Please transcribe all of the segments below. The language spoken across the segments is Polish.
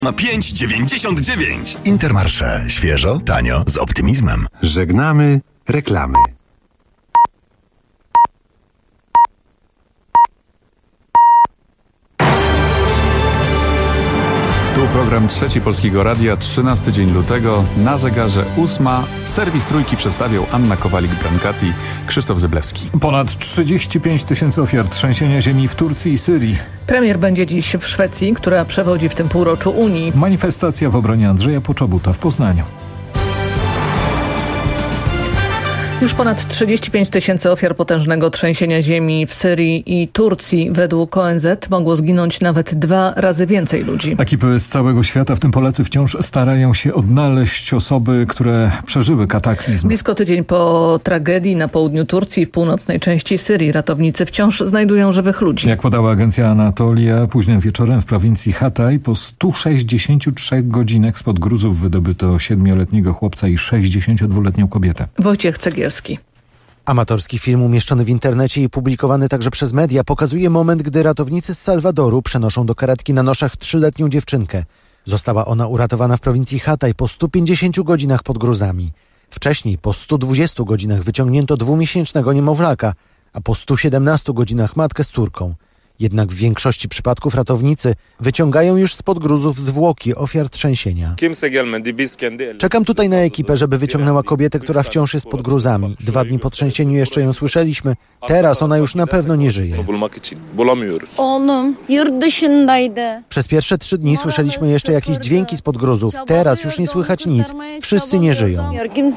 Na 5,99. Intermarché. Świeżo, tanio, z optymizmem. Żegnamy reklamy. Tu program Trzeci Polskiego Radia, 13 dzień lutego, na zegarze 8. Serwis Trójki przedstawią Anna Kowalik-Brankati, Krzysztof Zyblewski. Ponad 35 000 ofiar trzęsienia ziemi w Turcji i Syrii. Premier będzie dziś w Szwecji, która przewodzi w tym półroczu Unii. Manifestacja w obronie Andrzeja Poczobuta w Poznaniu. Już ponad 35 000 ofiar potężnego trzęsienia ziemi w Syrii i Turcji. Według ONZ mogło zginąć nawet 2 razy więcej ludzi. Ekipy z całego świata, w tym Polacy, wciąż starają się odnaleźć osoby, które przeżyły kataklizm. Blisko tydzień po tragedii na południu Turcji i w północnej części Syrii ratownicy wciąż znajdują żywych ludzi. Jak podała agencja Anatolia, późnym wieczorem w prowincji Hatay po 163 godzinach spod gruzów wydobyto 7-letniego chłopca i 62-letnią kobietę. Wojciech Cegielski. Amatorski film umieszczony w internecie i publikowany także przez media pokazuje moment, gdy ratownicy z Salwadoru przenoszą do karetki na noszach 3-letnią dziewczynkę. Została ona uratowana w prowincji Hatay po 150 godzinach pod gruzami. Wcześniej po 120 godzinach wyciągnięto 2-miesięcznego niemowlaka, a po 117 godzinach matkę z córką. Jednak w większości przypadków ratownicy wyciągają już spod gruzów zwłoki ofiar trzęsienia. Czekam tutaj na ekipę, żeby wyciągnęła kobietę, która wciąż jest pod gruzami. 2 dni po trzęsieniu jeszcze ją słyszeliśmy. Teraz ona już na pewno nie żyje. Przez pierwsze 3 dni słyszeliśmy jeszcze jakieś dźwięki spod gruzów. Teraz już nie słychać nic. Wszyscy nie żyją.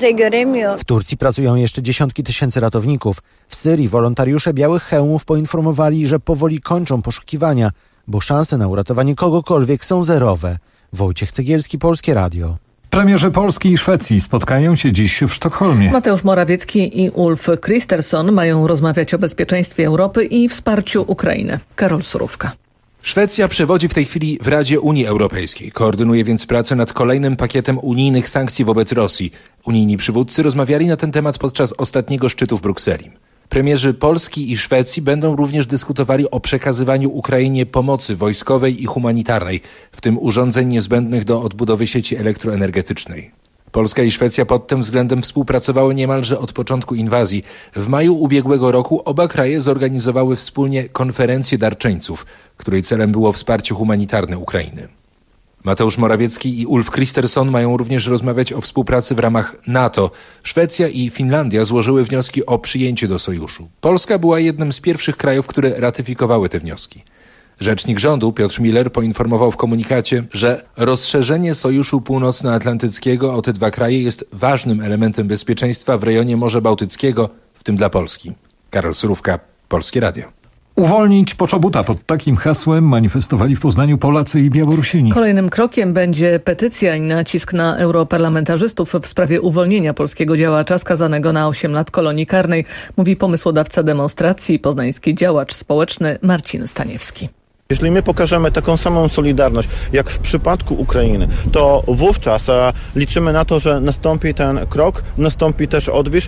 W Turcji pracują jeszcze dziesiątki tysięcy ratowników. W Syrii wolontariusze Białych Hełmów poinformowali, że powoli kończą poszukiwania, bo szanse na uratowanie kogokolwiek są zerowe. Wojciech Cegielski, Polskie Radio. Premierzy Polski i Szwecji spotkają się dziś w Sztokholmie. Mateusz Morawiecki i Ulf Kristersson mają rozmawiać o bezpieczeństwie Europy i wsparciu Ukrainy. Karol Surówka. Szwecja przewodzi w tej chwili w Radzie Unii Europejskiej. Koordynuje więc pracę nad kolejnym pakietem unijnych sankcji wobec Rosji. Unijni przywódcy rozmawiali na ten temat podczas ostatniego szczytu w Brukseli. Premierzy Polski i Szwecji będą również dyskutowali o przekazywaniu Ukrainie pomocy wojskowej i humanitarnej, w tym urządzeń niezbędnych do odbudowy sieci elektroenergetycznej. Polska i Szwecja pod tym względem współpracowały niemalże od początku inwazji. W maju ubiegłego roku oba kraje zorganizowały wspólnie konferencję darczyńców, której celem było wsparcie humanitarne Ukrainy. Mateusz Morawiecki i Ulf Kristersson mają również rozmawiać o współpracy w ramach NATO. Szwecja i Finlandia złożyły wnioski o przyjęcie do sojuszu. Polska była jednym z pierwszych krajów, które ratyfikowały te wnioski. Rzecznik rządu Piotr Miller poinformował w komunikacie, że rozszerzenie Sojuszu Północnoatlantyckiego o te 2 kraje jest ważnym elementem bezpieczeństwa w rejonie Morza Bałtyckiego, w tym dla Polski. Karol Surówka, Polskie Radio. Uwolnić Poczobuta. Pod takim hasłem manifestowali w Poznaniu Polacy i Białorusini. Kolejnym krokiem będzie petycja i nacisk na europarlamentarzystów w sprawie uwolnienia polskiego działacza skazanego na 8 lat kolonii karnej, mówi pomysłodawca demonstracji, poznański działacz społeczny Marcin Staniewski. Jeśli my pokażemy taką samą solidarność, jak w przypadku Ukrainy, to wówczas liczymy na to, że nastąpi ten krok, nastąpi też odwilż.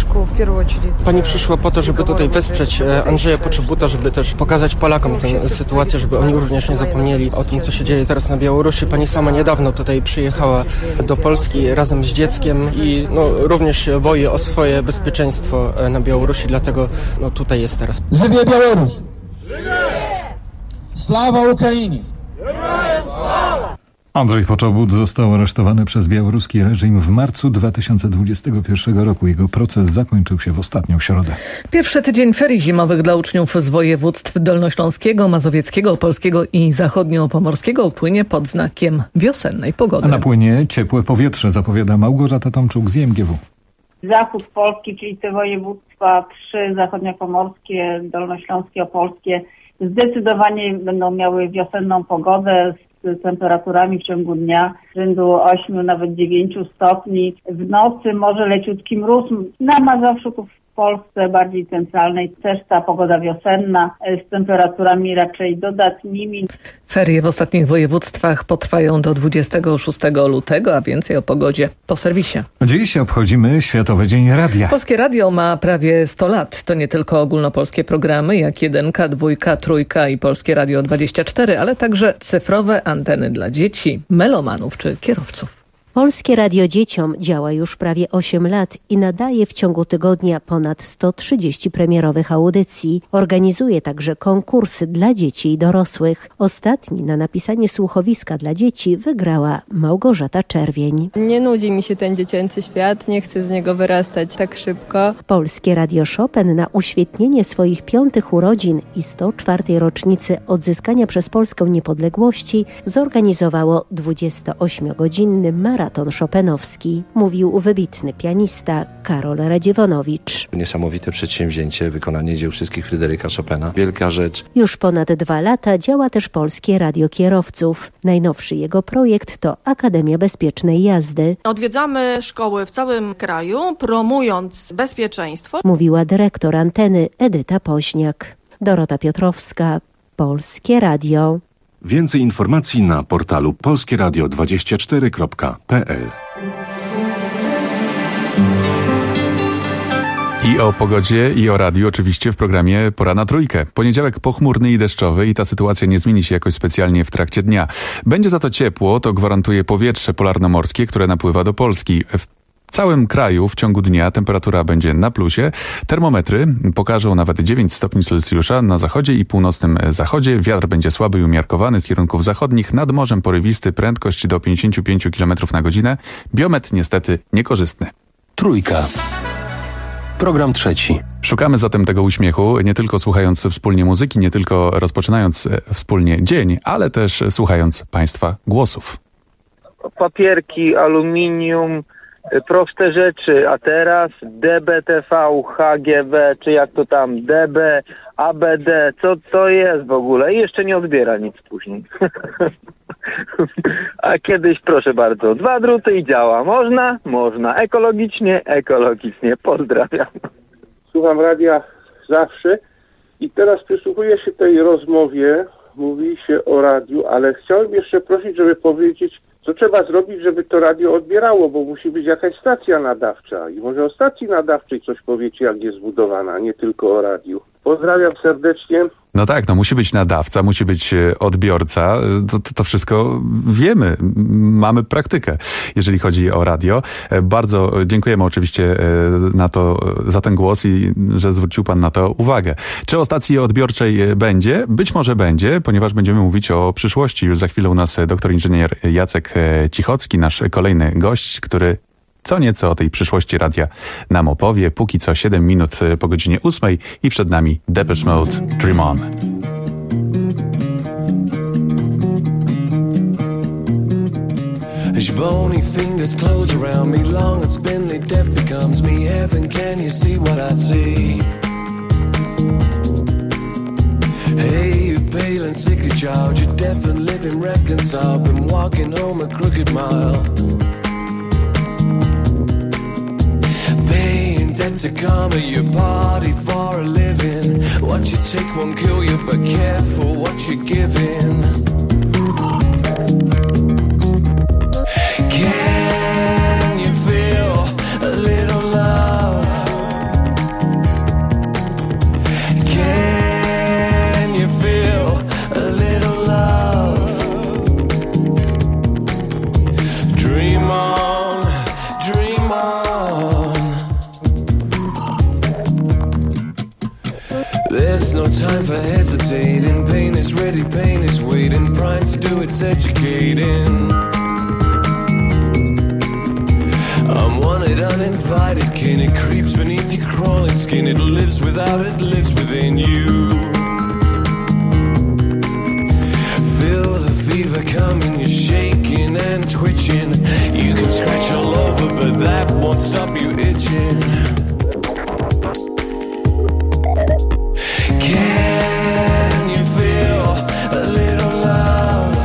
Pani przyszła po to, żeby tutaj wesprzeć Andrzeja Poczobuta, żeby też pokazać Polakom tę sytuację, żeby oni również nie zapomnieli o tym, co się dzieje teraz na Białorusi. Pani sama niedawno tutaj przyjechała do Polski razem z dzieckiem i również się boi o swoje bezpieczeństwo na Białorusi, dlatego tutaj jest teraz. Żywie Białoruś! Sława Ukrainie! Andrzej Poczobut został aresztowany przez białoruski reżim w marcu 2021 roku. Jego proces zakończył się w ostatnią środę. Pierwszy tydzień ferii zimowych dla uczniów z województw dolnośląskiego, mazowieckiego, opolskiego i zachodniopomorskiego upłynie pod znakiem wiosennej pogody. A napłynie ciepłe powietrze, zapowiada Małgorzata Tomczuk z IMGW. Zachód Polski, czyli te województwa 3, zachodniopomorskie, dolnośląskie, opolskie, zdecydowanie będą miały wiosenną pogodę z temperaturami w ciągu dnia rzędu 8, nawet 9 stopni. W nocy może leciutki mróz. Na Mazowszu Polsce bardziej centralnej też ta pogoda wiosenna z temperaturami raczej dodatnimi. Ferie w ostatnich województwach potrwają do 26 lutego, a więcej o pogodzie po serwisie. Dziś obchodzimy Światowy Dzień Radia. Polskie Radio ma prawie 100 lat. To nie tylko ogólnopolskie programy jak 1, 2, 3 i Polskie Radio 24, ale także cyfrowe anteny dla dzieci, melomanów czy kierowców. Polskie Radio Dzieciom działa już prawie 8 lat i nadaje w ciągu tygodnia ponad 130 premierowych audycji. Organizuje także konkursy dla dzieci i dorosłych. Ostatni na napisanie słuchowiska dla dzieci wygrała Małgorzata Czerwień. Nie nudzi mi się ten dziecięcy świat, nie chcę z niego wyrastać tak szybko. Polskie Radio Chopin na uświetnienie swoich 5 urodzin i 104. rocznicy odzyskania przez Polskę niepodległości zorganizowało 28-godzinny maraton chopinowski, mówił wybitny pianista Karol Radziewonowicz. Niesamowite przedsięwzięcie, wykonanie dzieł wszystkich Fryderyka Chopina. Wielka rzecz. Już ponad 2 lata działa też Polskie Radio Kierowców. Najnowszy jego projekt to Akademia Bezpiecznej Jazdy. Odwiedzamy szkoły w całym kraju, promując bezpieczeństwo. Mówiła dyrektor anteny Edyta Poźniak. Dorota Piotrowska, Polskie Radio. Więcej informacji na portalu polskieradio24.pl. I o pogodzie, i o radiu oczywiście w programie Pora na Trójkę. Poniedziałek pochmurny i deszczowy i ta sytuacja nie zmieni się jakoś specjalnie w trakcie dnia. Będzie za to ciepło, to gwarantuje powietrze polarnomorskie, które napływa do Polski. W całym kraju w ciągu dnia temperatura będzie na plusie. Termometry pokażą nawet 9 stopni Celsjusza na zachodzie i północnym zachodzie. Wiatr będzie słaby i umiarkowany z kierunków zachodnich. Nad morzem porywisty, prędkość do 55 km na godzinę. Biometr niestety niekorzystny. Trójka. Program trzeci. Szukamy zatem tego uśmiechu, nie tylko słuchając wspólnie muzyki, nie tylko rozpoczynając wspólnie dzień, ale też słuchając Państwa głosów. Papierki, aluminium, proste rzeczy, a teraz DBTV, HGB, czy jak to tam, DB, ABD, co to jest w ogóle? I jeszcze nie odbiera nic później. A kiedyś, proszę bardzo, 2 druty i działa. Można? Można. Ekologicznie? Ekologicznie. Pozdrawiam. Słucham radia zawsze i teraz przysłuchuję się tej rozmowie, mówi się o radiu, ale chciałem jeszcze prosić, żeby powiedzieć, co trzeba zrobić, żeby to radio odbierało, bo musi być jakaś stacja nadawcza i może o stacji nadawczej coś powiecie, jak jest zbudowana, nie tylko o radiu. Pozdrawiam serdecznie. No tak, musi być nadawca, musi być odbiorca, to wszystko wiemy, mamy praktykę, jeżeli chodzi o radio. Bardzo dziękujemy oczywiście za ten głos i że zwrócił Pan na to uwagę. Czy o stacji odbiorczej będzie? Być może będzie, ponieważ będziemy mówić o przyszłości. Już za chwilę u nas doktor inżynier Jacek Cichocki, nasz kolejny gość, który co nieco o tej przyszłości radia nam opowie. Póki co 7 minut po godzinie 8 i przed nami Depeche Mode, Dream On. As your bony fingers close around me, long and spindly death becomes me. Heaven, can you see what I see? Hey, you pale and sickly child, you're deaf and living reconciled, been walking home a crooked mile. To calm your body for a living. What you take won't kill you, but careful what you're giving. Can you feel a little love? Can you feel a little love? Dream on, dream on. There's no time for hesitating. Pain is ready, pain is waiting. Prime to do its educating. I'm wanted, uninvited kin. It creeps beneath your crawling skin. It lives without, it lives within you. Feel the fever coming, you're shaking and twitching. You can scratch all over, but that won't stop you itching. Can you feel a little love?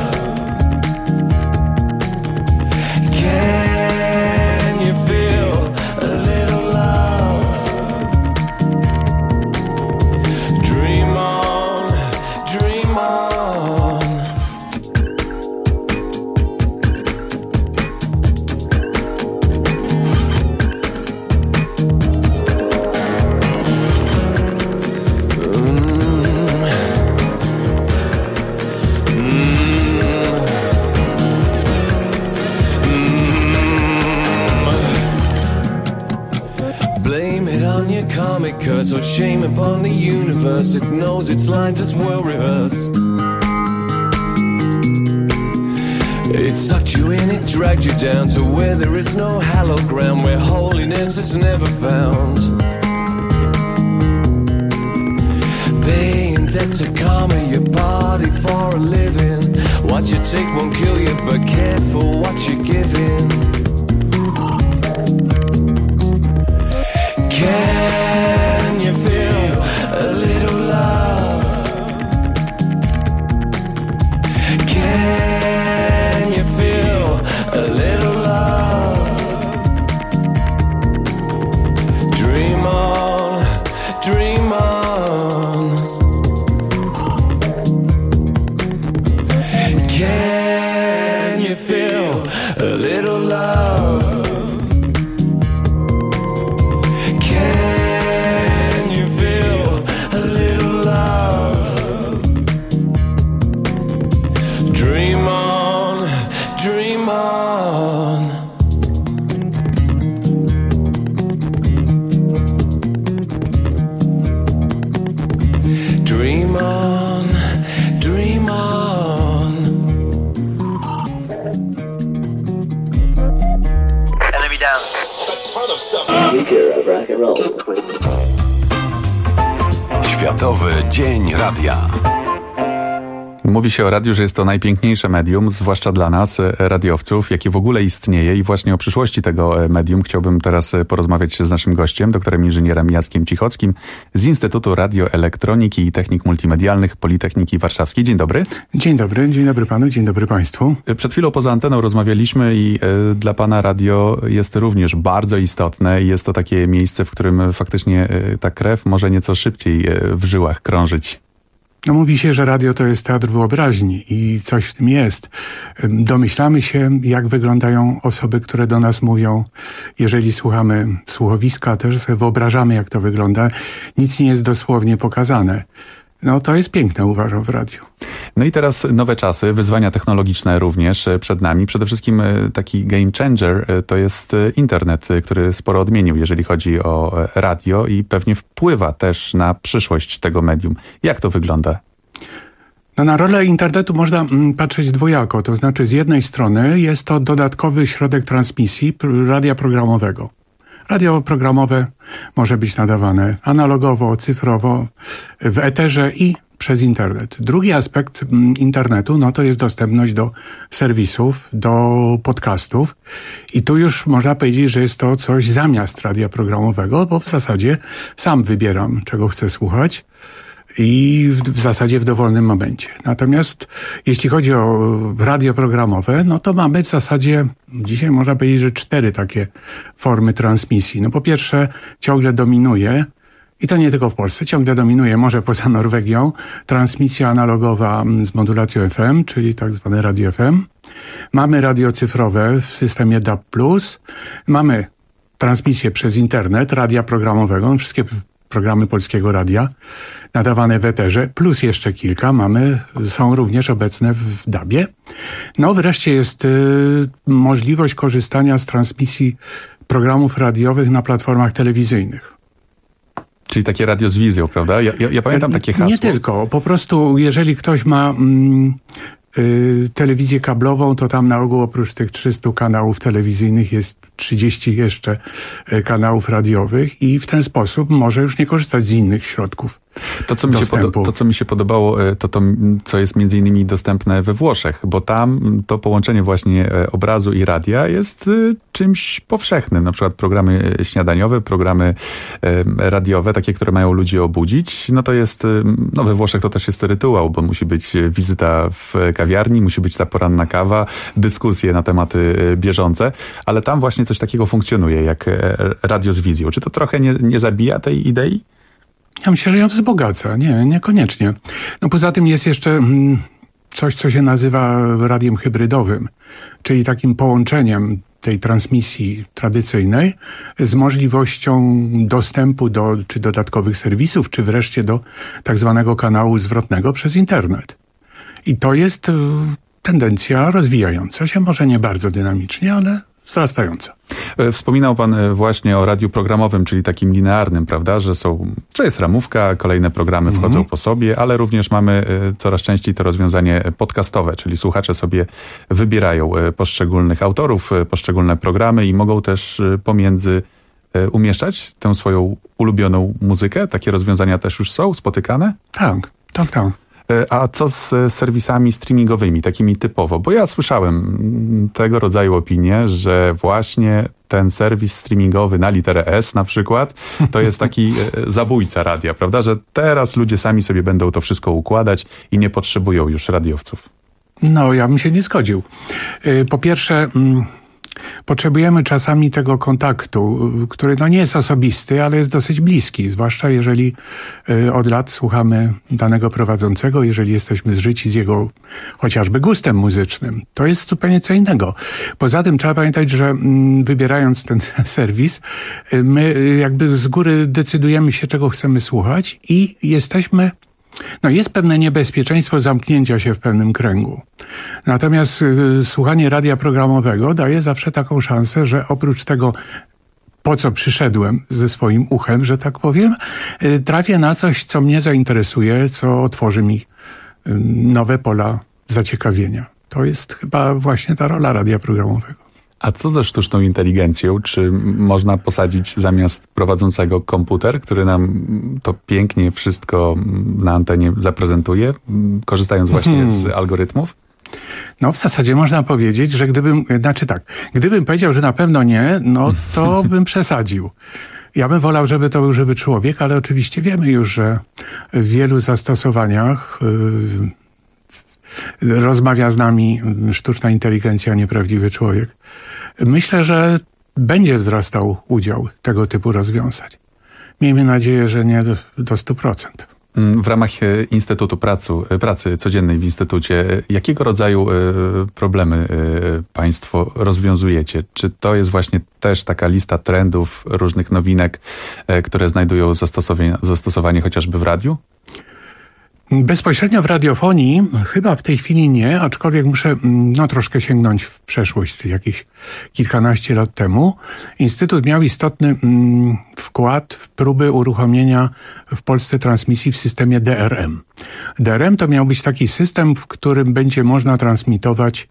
Can you feel a little love? recurred. So shame upon the universe, it knows its lines as well rehearsed. It sucked you in, it dragged you down to where there is no hallowed ground, where holiness is never found. Paying debt to karma, your body for a living. What you take won't kill you, but careful what you're giving. Can you feel a little love? Can you feel a little love? Dream on, dream on. Can you feel a little love? Can you feel a little love? Dream on, dream on. Dream on, dream on. Enemy down. A ton of stuff. Future of rock and roll. Światowy Dzień Radia. Mówi się o radiu, że jest to najpiękniejsze medium, zwłaszcza dla nas, radiowców, jakie w ogóle istnieje i właśnie o przyszłości tego medium chciałbym teraz porozmawiać z naszym gościem, doktorem inżynierem Jackiem Cichockim z Instytutu Radioelektroniki i Technik Multimedialnych Politechniki Warszawskiej. Dzień dobry. Dzień dobry panu, dzień dobry państwu. Przed chwilą poza anteną rozmawialiśmy i dla pana radio jest również bardzo istotne i jest to takie miejsce, w którym faktycznie ta krew może nieco szybciej w żyłach krążyć. No mówi się, że radio to jest teatr wyobraźni i coś w tym jest. Domyślamy się, jak wyglądają osoby, które do nas mówią. Jeżeli słuchamy słuchowiska, też sobie wyobrażamy, jak to wygląda. Nic nie jest dosłownie pokazane. No to jest piękne, uważam, w radiu. No i teraz nowe czasy, wyzwania technologiczne również przed nami. Przede wszystkim taki game changer to jest internet, który sporo odmienił, jeżeli chodzi o radio i pewnie wpływa też na przyszłość tego medium. Jak to wygląda? No na rolę internetu można patrzeć dwojako. To znaczy z jednej strony jest to dodatkowy środek transmisji radia programowego. Radio programowe może być nadawane analogowo, cyfrowo, w eterze i przez internet. Drugi aspekt internetu, no to jest dostępność do serwisów, do podcastów i tu już można powiedzieć, że jest to coś zamiast radia programowego, bo w zasadzie sam wybieram, czego chcę słuchać i w zasadzie w dowolnym momencie. Natomiast jeśli chodzi o radio programowe, no to mamy w zasadzie, dzisiaj można powiedzieć, że 4 takie formy transmisji. No po pierwsze ciągle dominuje, i to nie tylko w Polsce, ciągle dominuje, może poza Norwegią, transmisja analogowa z modulacją FM, czyli tak zwane radio FM. Mamy radio cyfrowe w systemie DAB+, mamy transmisję przez internet, radia programowego, wszystkie programy Polskiego Radia nadawane w eterze, plus jeszcze kilka są również obecne w DAB-ie. No wreszcie jest możliwość korzystania z transmisji programów radiowych na platformach telewizyjnych. Czyli takie radio z wizją, prawda? Ja pamiętam takie hasło. Nie tylko. Po prostu jeżeli ktoś ma telewizję kablową, to tam na ogół oprócz tych 300 kanałów telewizyjnych jest 30 jeszcze kanałów radiowych i w ten sposób może już nie korzystać z innych środków To, co mi się podobało, to co jest między innymi dostępne we Włoszech, bo tam to połączenie właśnie obrazu i radia jest czymś powszechnym. Na przykład programy śniadaniowe, programy radiowe, takie, które mają ludzi obudzić. No to jest, we Włoszech to też jest rytuał, bo musi być wizyta w kawiarni, musi być ta poranna kawa, dyskusje na tematy bieżące, ale tam właśnie coś takiego funkcjonuje, jak radio z wizją. Czy to trochę nie zabija tej idei? Ja myślę, że ją wzbogaca. Nie, niekoniecznie. No poza tym jest jeszcze coś, co się nazywa radiem hybrydowym, czyli takim połączeniem tej transmisji tradycyjnej z możliwością dostępu do czy dodatkowych serwisów, czy wreszcie do tak zwanego kanału zwrotnego przez internet. I to jest tendencja rozwijająca się, może nie bardzo dynamicznie, ale wzrastająca. Wspominał pan właśnie o radiu programowym, czyli takim linearnym, prawda, że jest ramówka, kolejne programy wchodzą po sobie, ale również mamy coraz częściej to rozwiązanie podcastowe, czyli słuchacze sobie wybierają poszczególnych autorów, poszczególne programy i mogą też pomiędzy umieszczać tę swoją ulubioną muzykę. Takie rozwiązania też już są spotykane? Tak. A co z serwisami streamingowymi, takimi typowo? Bo ja słyszałem tego rodzaju opinie, że właśnie ten serwis streamingowy na literę S na przykład, to jest taki zabójca radia, prawda? Że teraz ludzie sami sobie będą to wszystko układać i nie potrzebują już radiowców. No, ja bym się nie zgodził. Po pierwsze, potrzebujemy czasami tego kontaktu, który nie jest osobisty, ale jest dosyć bliski, zwłaszcza jeżeli od lat słuchamy danego prowadzącego, jeżeli jesteśmy zżyci z jego chociażby gustem muzycznym. To jest zupełnie co innego. Poza tym trzeba pamiętać, że wybierając ten serwis, my jakby z góry decydujemy się, czego chcemy słuchać i jesteśmy... jest pewne niebezpieczeństwo zamknięcia się w pewnym kręgu. Natomiast słuchanie radia programowego daje zawsze taką szansę, że oprócz tego, po co przyszedłem ze swoim uchem, że tak powiem, trafię na coś, co mnie zainteresuje, co otworzy mi nowe pola zaciekawienia. To jest chyba właśnie ta rola radia programowego. A co ze sztuczną inteligencją? Czy można posadzić zamiast prowadzącego komputer, który nam to pięknie wszystko na antenie zaprezentuje, korzystając właśnie z algorytmów? W zasadzie można powiedzieć, że gdybym powiedział, że na pewno nie, to bym przesadził. Ja bym wolał, żeby to był żywy człowiek, ale oczywiście wiemy już, że w wielu zastosowaniach rozmawia z nami sztuczna inteligencja, nieprawdziwy człowiek. Myślę, że będzie wzrastał udział tego typu rozwiązań. Miejmy nadzieję, że nie do 100%. W ramach Instytutu Pracy Codziennej w Instytucie, jakiego rodzaju problemy państwo rozwiązujecie? Czy to jest właśnie też taka lista trendów, różnych nowinek, które znajdują zastosowanie chociażby w radiu? Bezpośrednio w radiofonii chyba w tej chwili nie, aczkolwiek muszę troszkę sięgnąć w przeszłość, czyli jakieś kilkanaście lat temu. Instytut miał istotny wkład w próby uruchomienia w Polsce transmisji w systemie DRM. DRM to miał być taki system, w którym będzie można transmitować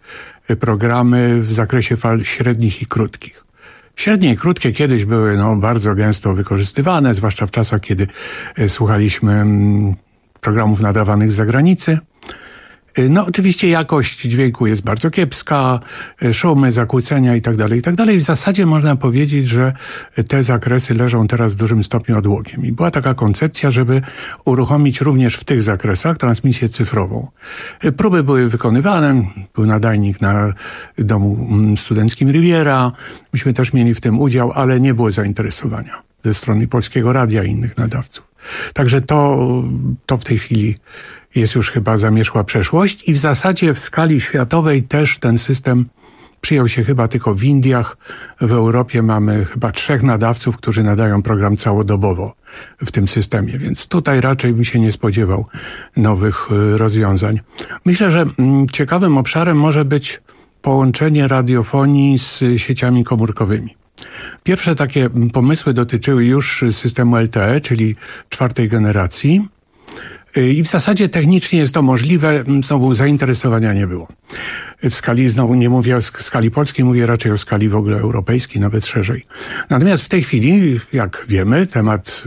programy w zakresie fal średnich i krótkich. Średnie i krótkie kiedyś były bardzo gęsto wykorzystywane, zwłaszcza w czasach, kiedy słuchaliśmy programów nadawanych z zagranicy. Oczywiście jakość dźwięku jest bardzo kiepska, szumy, zakłócenia itd. W zasadzie można powiedzieć, że te zakresy leżą teraz w dużym stopniu odłogiem. I była taka koncepcja, żeby uruchomić również w tych zakresach transmisję cyfrową. Próby były wykonywane, był nadajnik na domu studenckim Riviera. Myśmy też mieli w tym udział, ale nie było zainteresowania ze strony Polskiego Radia i innych nadawców. Także to w tej chwili jest już chyba zamierzchła przeszłość i w zasadzie w skali światowej też ten system przyjął się chyba tylko w Indiach. W Europie mamy chyba 3 nadawców, którzy nadają program całodobowo w tym systemie, więc tutaj raczej bym się nie spodziewał nowych rozwiązań. Myślę, że ciekawym obszarem może być połączenie radiofonii z sieciami komórkowymi. Pierwsze takie pomysły dotyczyły już systemu LTE, czyli 4. generacji. I w zasadzie technicznie jest to możliwe, znowu zainteresowania nie było. W skali, znowu nie mówię o skali polskiej, mówię raczej o skali w ogóle europejskiej, nawet szerzej. Natomiast w tej chwili, jak wiemy, temat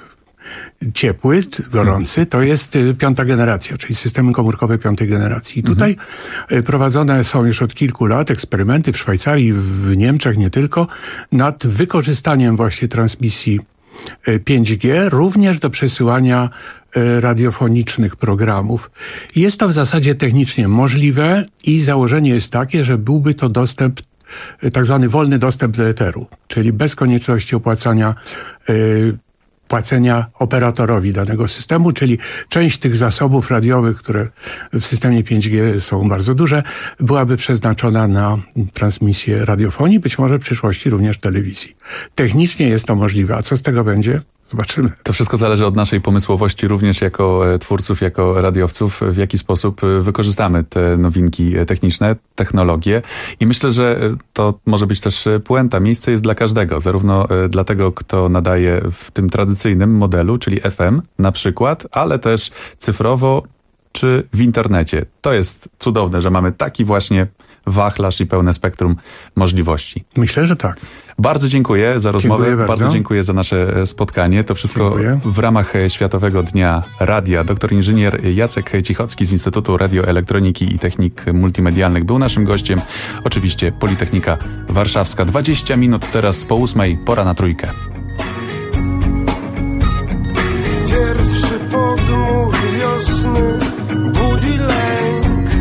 ciepły, gorący, to jest 5. generacja, czyli systemy komórkowe 5. generacji. I tutaj prowadzone są już od kilku lat eksperymenty w Szwajcarii, w Niemczech, nie tylko, nad wykorzystaniem właśnie transmisji 5G, również do przesyłania radiofonicznych programów. Jest to w zasadzie technicznie możliwe i założenie jest takie, że byłby to dostęp, tak zwany wolny dostęp do eteru, czyli bez konieczności płacenia operatorowi danego systemu, czyli część tych zasobów radiowych, które w systemie 5G są bardzo duże, byłaby przeznaczona na transmisję radiofonii, być może w przyszłości również telewizji. Technicznie jest to możliwe, a co z tego będzie? Zobaczymy. To wszystko zależy od naszej pomysłowości również jako twórców, jako radiowców, w jaki sposób wykorzystamy te nowinki techniczne, technologie. I myślę, że to może być też puenta. Miejsce jest dla każdego, zarówno dla tego, kto nadaje w tym tradycyjnym modelu, czyli FM na przykład, ale też cyfrowo czy w internecie. To jest cudowne, że mamy taki właśnie wachlarz i pełne spektrum możliwości. Myślę, że tak. Bardzo dziękuję za rozmowę, Dziękuję bardzo dziękuję za nasze spotkanie. To wszystko Dziękuję. w ramach Światowego Dnia Radia. Doktor inżynier Jacek Cichocki z Instytutu Radioelektroniki i Technik Multimedialnych był naszym gościem. Oczywiście Politechnika Warszawska. 20 minut teraz po 8:00, pora na trójkę. Pierwszy podmuch wiosny budzi lęk.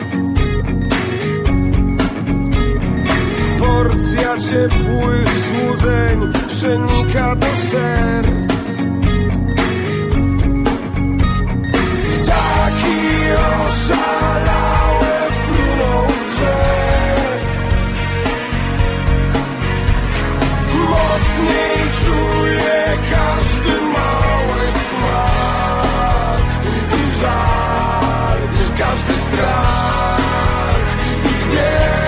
Porcja ciepłych złudzeń przenika do serc. Ptaki oszalałe fruną z drzew. Mocniej czuję każdy mały smak i żal, każdy strach i gniew.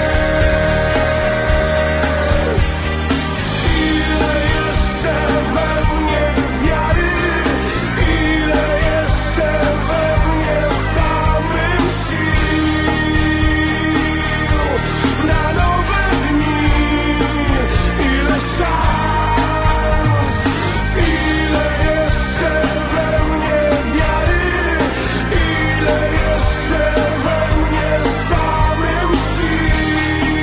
Ile jeszcze we mnie wiary, ile jeszcze we mnie samym sił na nowe dni, ile szans, ile jeszcze we mnie wiary, ile jeszcze we mnie samym sił,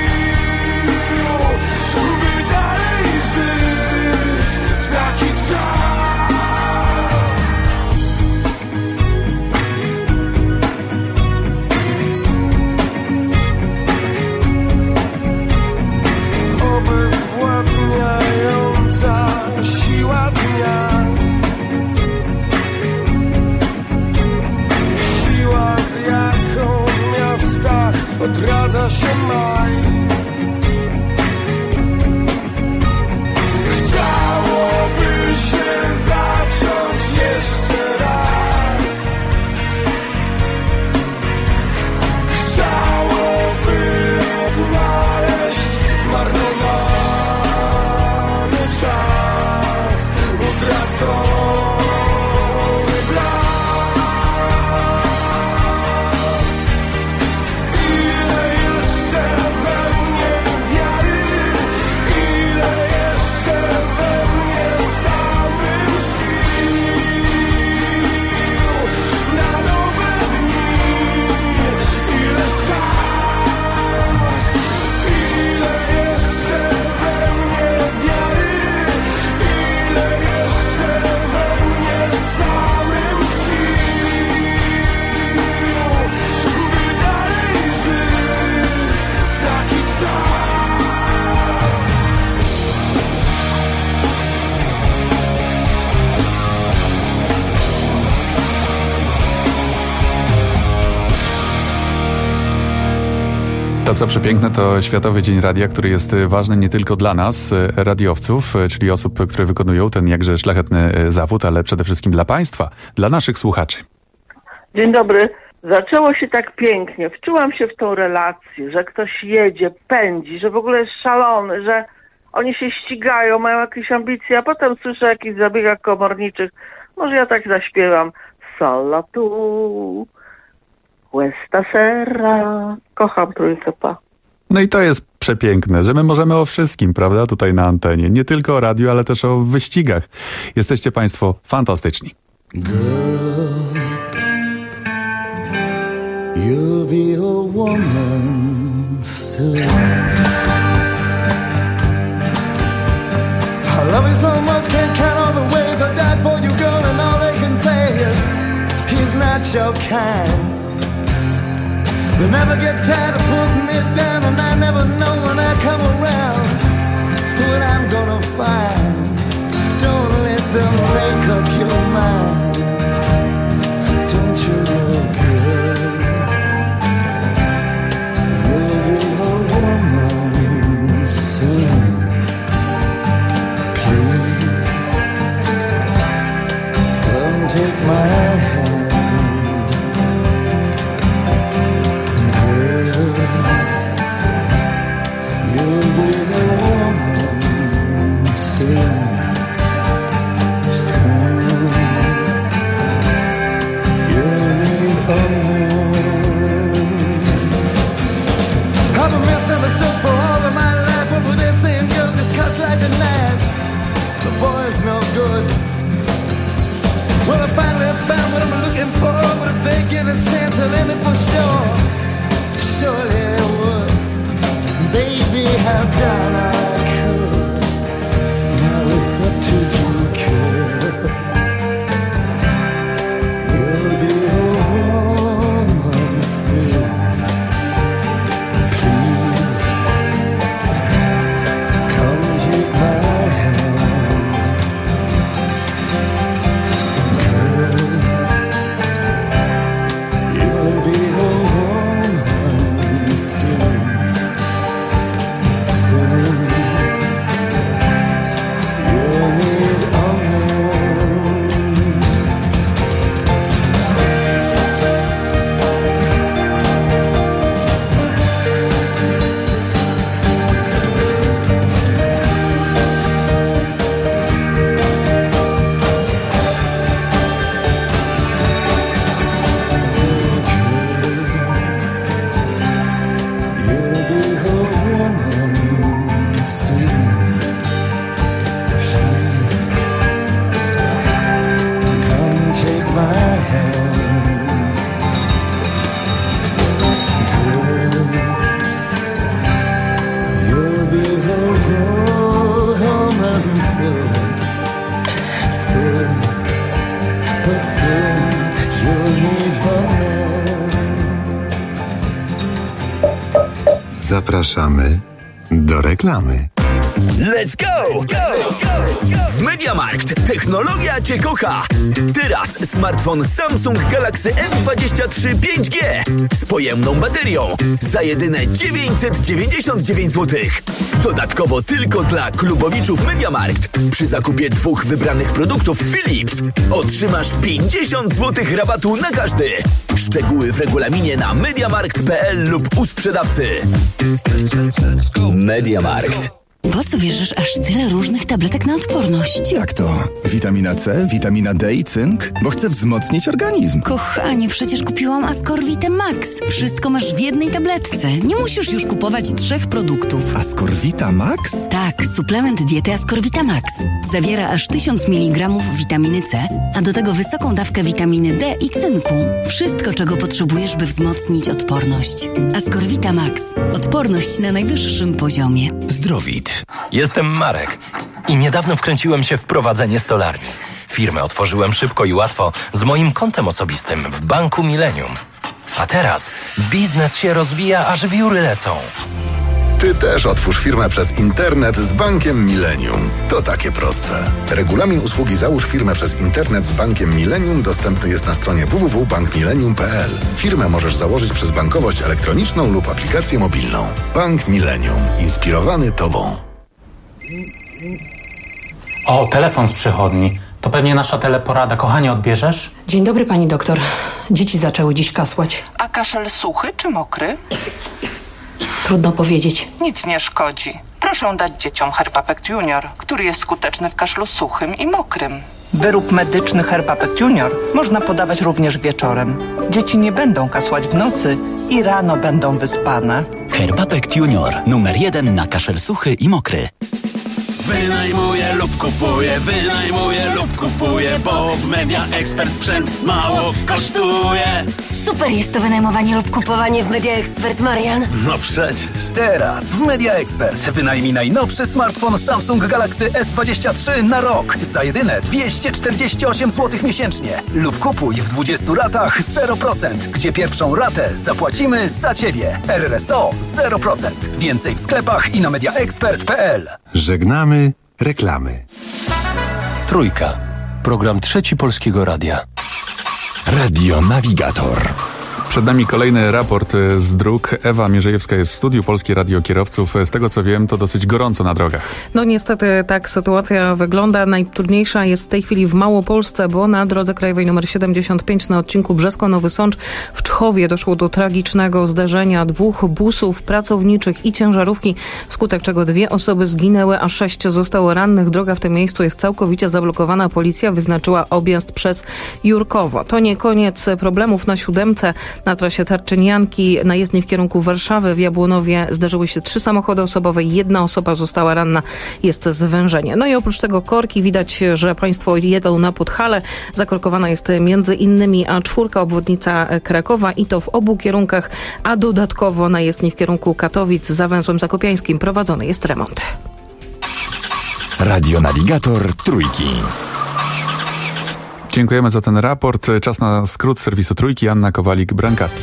by dalej żyć w taki czas. Obezwładniająca siła dnia, siła, z jaką w miastach odradza się maj. Chciałoby się zacząć jeszcze raz. Chciałoby odnaleźć zmarnowany czas, utracony blask. Ile jeszcze we mnie wiary, ile jeszcze we mnie samym sił na nowe dni, ile szans, ile jeszcze we mnie wiary, ile jeszcze we mnie samym sił, by dalej żyć w taki czas. To, co przepiękne, to Światowy Dzień Radia, który jest ważny nie tylko dla nas, radiowców, czyli osób, które wykonują ten jakże szlachetny zawód, ale przede wszystkim dla państwa, dla naszych słuchaczy. Dzień dobry. Zaczęło się tak pięknie. Wczułam się w tą relację, że ktoś jedzie, pędzi, że w ogóle jest szalony, że oni się ścigają, mają jakieś ambicje, a potem słyszę o jakichś zabiegach komorniczych. Może ja tak zaśpiewam. Sola tu, questa sera. Kocham Trójkę, pa. No i to jest przepiękne, że my możemy o wszystkim, prawda, tutaj na antenie. Nie tylko o radiu, ale też o wyścigach. Jesteście państwo fantastyczni. You'll be a woman soon. I love you so much, can't count all the ways I died for you, girl, and all they can say is he's not your kind. They never get tired of putting me down, and I never know when I come around what I'm gonna find. Don't let them make up your mind. Don't you look good? You'll be a woman soon. Please have done I could. Now it's up to you, kid. You'll be a woman soon. Please come take my hand, girl. You'll be a woman soon. Soon you'll need a Zapraszamy do reklamy. Let's go! W MediaMarkt technologia Cię kocha! Teraz smartfon Samsung Galaxy M23 5G z pojemną baterią za jedyne 999 zł. Dodatkowo tylko dla klubowiczów MediaMarkt przy zakupie 2 wybranych produktów Philips otrzymasz 50 zł rabatu na każdy. Szczegóły w regulaminie na mediamarkt.pl lub u sprzedawcy. MediaMarkt. Po co bierzesz aż tyle różnych tabletek na odporność? Jak to? Witamina C, witamina D i cynk? Bo chcę wzmocnić organizm. Kochanie, przecież kupiłam Ascorvite Max. Wszystko masz w jednej tabletce. Nie musisz już kupować 3 produktów. Ascorvita Max? Tak, suplement diety Ascorvita Max. Zawiera aż 1000 mg witaminy C, a do tego wysoką dawkę witaminy D i cynku. Wszystko, czego potrzebujesz, by wzmocnić odporność. Ascorvita Max. Odporność na najwyższym poziomie. Zdrowit. Jestem Marek i niedawno wkręciłem się w prowadzenie stolarni. Firmę otworzyłem szybko i łatwo z moim kontem osobistym w Banku Millennium. A teraz biznes się rozwija, aż wióry lecą. Ty też otwórz firmę przez internet z Bankiem Millennium. To takie proste. Regulamin usługi Załóż firmę przez internet z Bankiem Millennium dostępny jest na stronie www.bankmillennium.pl. Firmę możesz założyć przez bankowość elektroniczną lub aplikację mobilną. Bank Millennium. Inspirowany Tobą. O, telefon z przychodni. To pewnie nasza teleporada. Kochanie, odbierzesz? Dzień dobry, pani doktor. Dzieci zaczęły dziś kasłać. A kaszel suchy czy mokry? Trudno powiedzieć. Nic nie szkodzi. Proszę dać dzieciom Herbapect Junior, który jest skuteczny w kaszlu suchym i mokrym. Wyrób medyczny Herbapect Junior można podawać również wieczorem. Dzieci nie będą kasłać w nocy i rano będą wyspane. Herbapect Junior. Numer 1 na kaszel suchy i mokry. Wynajmuję lub kupuję, bo w Media Expert sprzęt mało kosztuje. Super jest to wynajmowanie lub kupowanie w Media Expert, Marian. No przecież. Teraz w Media Expert wynajmij najnowszy smartfon Samsung Galaxy S23 na rok za jedyne 248 zł miesięcznie. Lub kupuj w 20 ratach 0%, gdzie pierwszą ratę zapłacimy za Ciebie. RRSO 0%. Więcej w sklepach i na mediaexpert.pl. Żegnamy reklamy. Trójka. Program Trzeci Polskiego Radia. Radio Navigator. Przed nami kolejny raport z dróg. Ewa Mierzejewska jest w studiu, Polskie Radio Kierowców. Z tego co wiem, to dosyć gorąco na drogach. No niestety tak sytuacja wygląda. Najtrudniejsza jest w tej chwili w Małopolsce, bo na drodze krajowej nr 75 na odcinku Brzesko-Nowy Sącz w Czchowie doszło do tragicznego zderzenia 2 busów pracowniczych i ciężarówki, wskutek czego 2 osoby zginęły, a 6 zostało rannych. Droga w tym miejscu jest całkowicie zablokowana. Policja wyznaczyła objazd przez Jurkowo. To nie koniec problemów na 7. Na trasie Tarczynianki na jezdni w kierunku Warszawy w Jabłonowie zdarzyły się 3 samochody osobowe. 1 osoba została ranna. Jest zwężenie. No i oprócz tego korki. Widać, że państwo jedą na Podhale. Zakorkowana jest między innymi A4, obwodnica Krakowa i to w obu kierunkach, a dodatkowo na jezdni w kierunku Katowic za węzłem zakopiańskim prowadzony jest remont. Radionawigator Trójki. Dziękujemy za ten raport. Czas na skrót serwisu Trójki. Anna Kowalik-Brancati.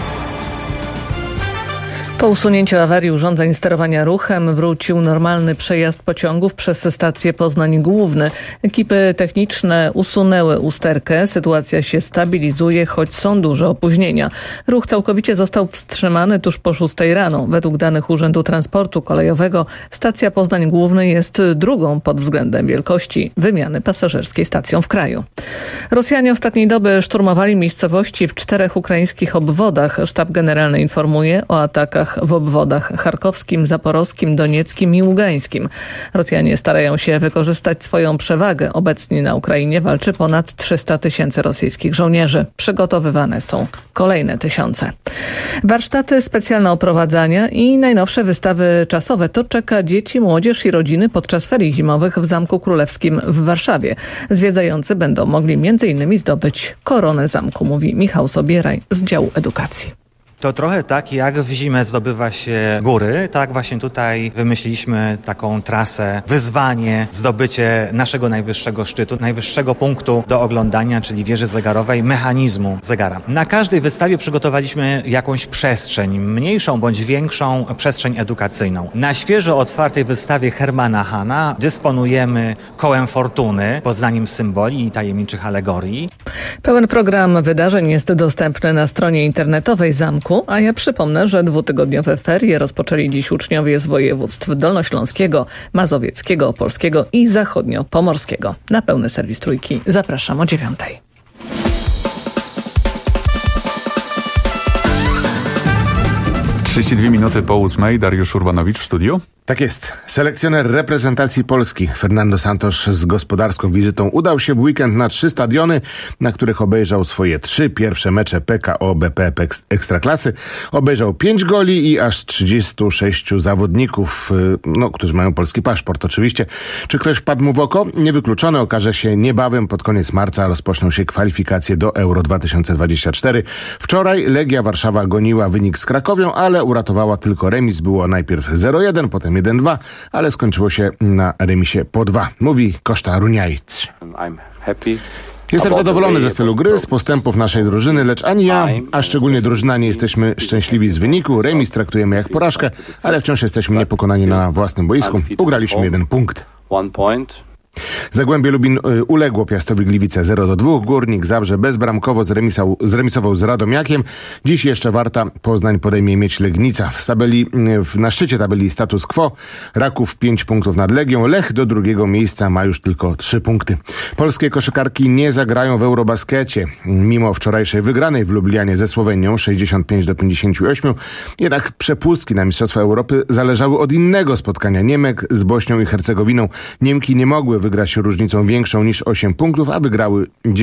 Po usunięciu awarii urządzeń sterowania ruchem wrócił normalny przejazd pociągów przez stację Poznań Główny. Ekipy techniczne usunęły usterkę. Sytuacja się stabilizuje, choć są duże opóźnienia. Ruch całkowicie został wstrzymany tuż po 6 rano. Według danych Urzędu Transportu Kolejowego stacja Poznań Główny jest drugą pod względem wielkości wymiany pasażerskiej stacją w kraju. Rosjanie ostatniej doby szturmowali miejscowości w 4 ukraińskich obwodach. Sztab Generalny informuje o atakach w obwodach charkowskim, zaporowskim, donieckim i ługańskim. Rosjanie starają się wykorzystać swoją przewagę. Obecnie na Ukrainie walczy ponad 300 000 rosyjskich żołnierzy. Przygotowywane są kolejne tysiące. Warsztaty, specjalne oprowadzania i najnowsze wystawy czasowe. To czeka dzieci, młodzież i rodziny podczas ferii zimowych w Zamku Królewskim w Warszawie. Zwiedzający będą mogli m.in. zdobyć koronę zamku, mówi Michał Sobieraj z działu edukacji. To trochę tak, jak w zimę zdobywa się góry, tak właśnie tutaj wymyśliliśmy taką trasę, wyzwanie, zdobycie naszego najwyższego szczytu, najwyższego punktu do oglądania, czyli wieży zegarowej, mechanizmu zegara. Na każdej wystawie przygotowaliśmy jakąś przestrzeń, mniejszą bądź większą przestrzeń edukacyjną. Na świeżo otwartej wystawie Hermana Hana dysponujemy kołem fortuny, poznaniem symboli i tajemniczych alegorii. Pełen program wydarzeń jest dostępny na stronie internetowej zamku. A ja przypomnę, że 2-tygodniowe ferie rozpoczęli dziś uczniowie z województw dolnośląskiego, mazowieckiego, opolskiego i zachodniopomorskiego. Na pełny serwis Trójki zapraszam o 9:00. 32 minuty po 8:00. Dariusz Urbanowicz w studiu. Tak jest. Selekcjoner reprezentacji Polski Fernando Santos z gospodarską wizytą udał się w weekend na 3 stadiony, na których obejrzał swoje 3 pierwsze mecze PKO BP Ekstraklasy. Obejrzał 5 goli i aż 36 zawodników, którzy mają polski paszport oczywiście. Czy ktoś wpadł mu w oko? Niewykluczone, okaże się niebawem. Pod koniec marca rozpoczną się kwalifikacje do Euro 2024. Wczoraj Legia Warszawa goniła wynik z Krakowią, ale uratowała tylko remis. Było najpierw 0-1, potem 1-2, ale skończyło się na remisie po 2. Mówi Kosta Runiajc. Jestem zadowolony ze stylu gry, z postępów naszej drużyny, lecz ani ja, a szczególnie drużyna, nie jesteśmy szczęśliwi z wyniku. Remis traktujemy jak porażkę, ale wciąż jesteśmy niepokonani na własnym boisku. Ugraliśmy 1 punkt. Zagłębie Lubin uległo Piastowi Gliwice 0-2. Górnik Zabrze bezbramkowo zremisował z Radomiakiem. Dziś jeszcze Warta Poznań podejmie Miedź Legnica. Na szczycie tabeli status quo. Raków 5 punktów nad Legią. Lech do 2. miejsca ma już tylko 3 punkty. Polskie koszykarki nie zagrają w Eurobaskecie. Mimo wczorajszej wygranej w Lublianie ze Słowenią 65-58, jednak przepustki na Mistrzostwa Europy zależały od innego spotkania Niemek z Bośnią i Hercegowiną. Niemki nie mogły wygrać różnicą większą niż 8 punktów, a wygrały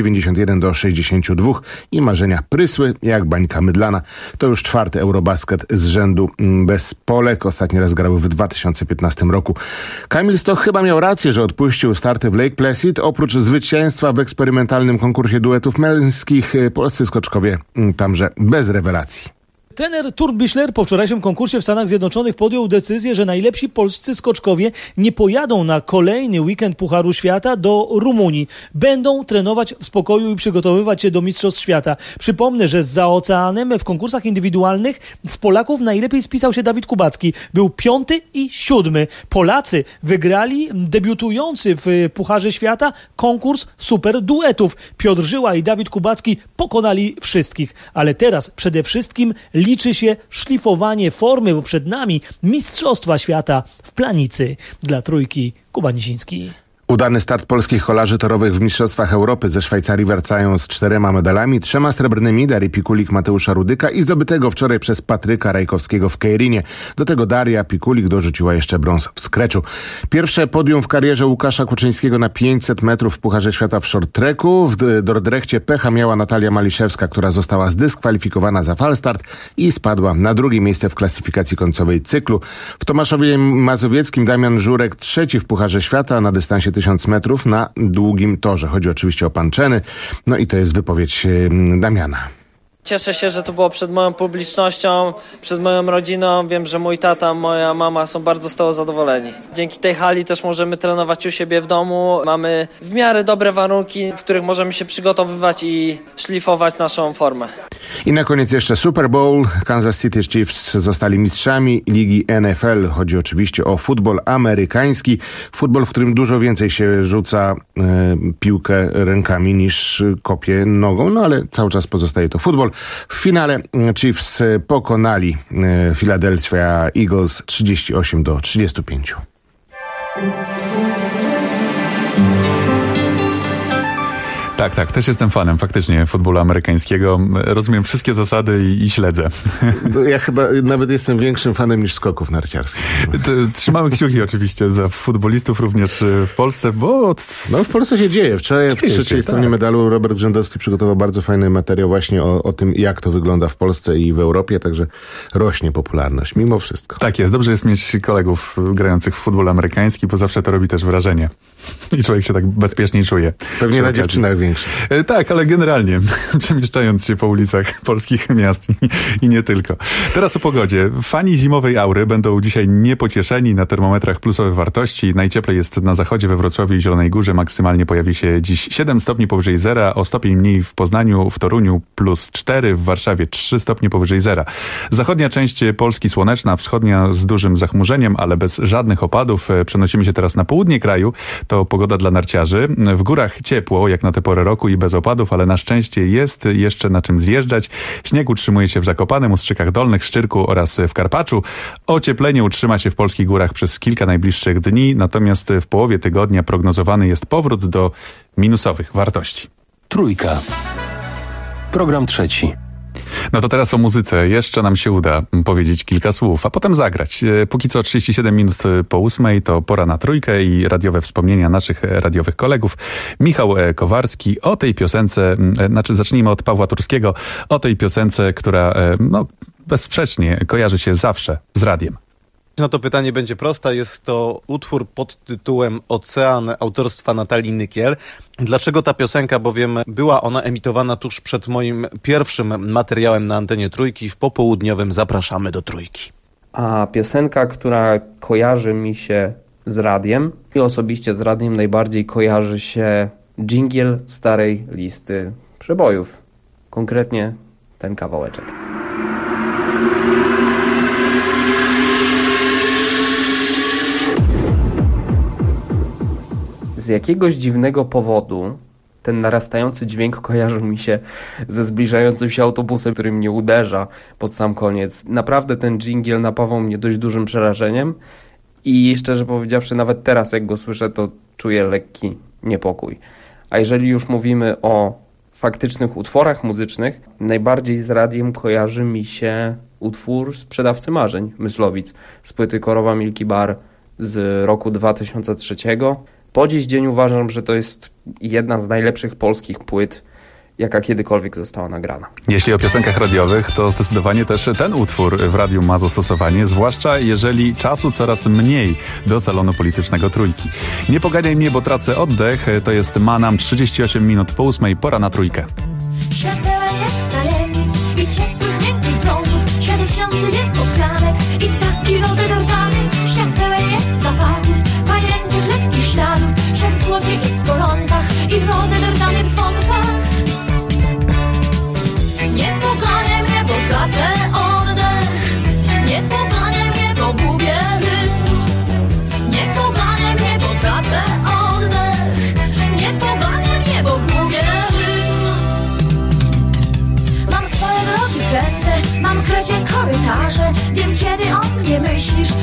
91-62 i marzenia prysły jak bańka mydlana. To już 4. Eurobasket z rzędu bez Polek. Ostatni raz grały w 2015 roku. Kamil Stoch chyba miał rację, że odpuścił starty w Lake Placid. Oprócz zwycięstwa w eksperymentalnym konkursie duetów męskich, polscy skoczkowie tamże bez rewelacji. Trener Kurt Bischler po wczorajszym konkursie w Stanach Zjednoczonych podjął decyzję, że najlepsi polscy skoczkowie nie pojadą na kolejny weekend Pucharu Świata do Rumunii. Będą trenować w spokoju i przygotowywać się do Mistrzostw Świata. Przypomnę, że za oceanem w konkursach indywidualnych z Polaków najlepiej spisał się Dawid Kubacki. Był 5. i 7. Polacy wygrali debiutujący w Pucharze Świata konkurs super duetów. Piotr Żyła i Dawid Kubacki pokonali wszystkich. Ale teraz przede wszystkim liczy się szlifowanie formy, bo przed nami Mistrzostwa Świata w Planicy. Dla Trójki Kuba Nisiński. Udany start polskich kolarzy torowych w Mistrzostwach Europy. Ze Szwajcarii wracają z 4 medalami, 3 srebrnymi Darii Pikulik, Mateusza Rudyka i zdobytego wczoraj przez Patryka Rajkowskiego w Kejrinie. Do tego Daria Pikulik dorzuciła jeszcze brąz w skreczu. Pierwsze podium w karierze Łukasza Kuczyńskiego na 500 metrów w Pucharze Świata w short tracku. W Dordrechcie pecha miała Natalia Maliszewska, która została zdyskwalifikowana za falstart i spadła na drugie miejsce w klasyfikacji końcowej cyklu. W Tomaszowie Mazowieckim Damian Żurek trzeci w Pucharze Świata na dystansie 1000 metrów na długim torze. Chodzi oczywiście o Panczeny. No i to jest wypowiedź Damiana. Cieszę się, że to było przed moją publicznością, przed moją rodziną. Wiem, że mój tata, moja mama są bardzo z tego zadowoleni. Dzięki tej hali też możemy trenować u siebie w domu. Mamy w miarę dobre warunki, w których możemy się przygotowywać i szlifować naszą formę. I na koniec jeszcze Super Bowl. Kansas City Chiefs zostali mistrzami ligi NFL. Chodzi oczywiście o futbol amerykański. Futbol, w którym dużo więcej się rzuca piłkę rękami niż kopie nogą, no ale cały czas pozostaje to futbol. W finale Chiefs pokonali Philadelphia Eagles 38-35. Tak, też jestem fanem faktycznie futbolu amerykańskiego. Rozumiem wszystkie zasady i śledzę. Ja chyba nawet jestem większym fanem niż skoków narciarskich. Trzymamy kciuki oczywiście za futbolistów również w Polsce, bo... No w Polsce się dzieje. Wczoraj w trzeciej stronie medalu Robert Grzędowski przygotował bardzo fajny materiał właśnie o tym, jak to wygląda w Polsce i w Europie, także rośnie popularność mimo wszystko. Tak jest. Dobrze jest mieć kolegów grających w futbol amerykański, bo zawsze to robi też wrażenie. I człowiek się tak bezpieczniej czuje. Pewnie na dziewczynach większe. Tak, ale generalnie przemieszczając się po ulicach polskich miast i nie tylko. Teraz o pogodzie. Fani zimowej aury będą dzisiaj niepocieszeni. Na termometrach plusowe wartości. Najcieplej jest na zachodzie, we Wrocławiu i Zielonej Górze. Maksymalnie pojawi się dziś 7 stopni powyżej zera, o stopień mniej w Poznaniu, w Toruniu +4, w Warszawie 3 stopnie powyżej zera. Zachodnia część Polski słoneczna, wschodnia z dużym zachmurzeniem, ale bez żadnych opadów. Przenosimy się teraz na południe kraju. To pogoda dla narciarzy. W górach ciepło, jak na tę porę roku i bez opadów, ale na szczęście jest jeszcze na czym zjeżdżać. Śnieg utrzymuje się w Zakopanem, Ustrzykach Dolnych, Szczyrku oraz w Karpaczu. Ocieplenie utrzyma się w polskich górach przez kilka najbliższych dni, natomiast w połowie tygodnia prognozowany jest powrót do minusowych wartości. Trójka. Program trzeci. No to teraz o muzyce. Jeszcze nam się uda powiedzieć kilka słów, a potem zagrać. Póki co 37 minut po 8 to pora na trójkę i radiowe wspomnienia naszych radiowych kolegów. Michał Kowarski o tej piosence, zacznijmy od Pawła Turskiego, o tej piosence, która bezsprzecznie kojarzy się zawsze z radiem. No to pytanie będzie proste. Jest to utwór pod tytułem Ocean autorstwa Natalii Nykiel. Dlaczego ta piosenka? Bowiem była ona emitowana tuż przed moim pierwszym materiałem na antenie Trójki. W popołudniowym Zapraszamy do Trójki. A piosenka, która kojarzy mi się z radiem i osobiście z radiem najbardziej kojarzy się dżingiel starej listy przebojów. Konkretnie ten kawałeczek. Z jakiegoś dziwnego powodu ten narastający dźwięk kojarzy mi się ze zbliżającym się autobusem, który mnie uderza pod sam koniec. Naprawdę ten dżingiel napawał mnie dość dużym przerażeniem i szczerze powiedziawszy nawet teraz jak go słyszę, to czuję lekki niepokój. A jeżeli już mówimy o faktycznych utworach muzycznych, najbardziej z radiem kojarzy mi się utwór Sprzedawcy Marzeń Myslowic z płyty Korowa Milky Bar z roku 2003. Po dziś dzień uważam, że to jest jedna z najlepszych polskich płyt, jaka kiedykolwiek została nagrana. Jeśli o piosenkach radiowych, to zdecydowanie też ten utwór w radiu ma zastosowanie, zwłaszcza jeżeli czasu coraz mniej do salonu politycznego Trójki. Nie poganiaj mnie, bo tracę oddech, to jest Manam, 38 minut po 8, pora na Trójkę. Świat pełen jest tajemnic i ciepłych, miękkich brązów, świat lśniący jest od kranek i taki rozedorgany. Świat pełen jest zapachów, pajęczych, lekkich śladów, świat w złocie i w koronkach i w rozedorganych dzwonkach. Nie pogania mnie, bo tracę oddech, nie pogania mnie, bo gubię rytm. Nie pogania mnie, bo tracę oddech, nie pogania mnie, bo gubię rytm. Mam swoje drogi kręte, mam krecie korytarze, wiem kiedy o mnie myślisz,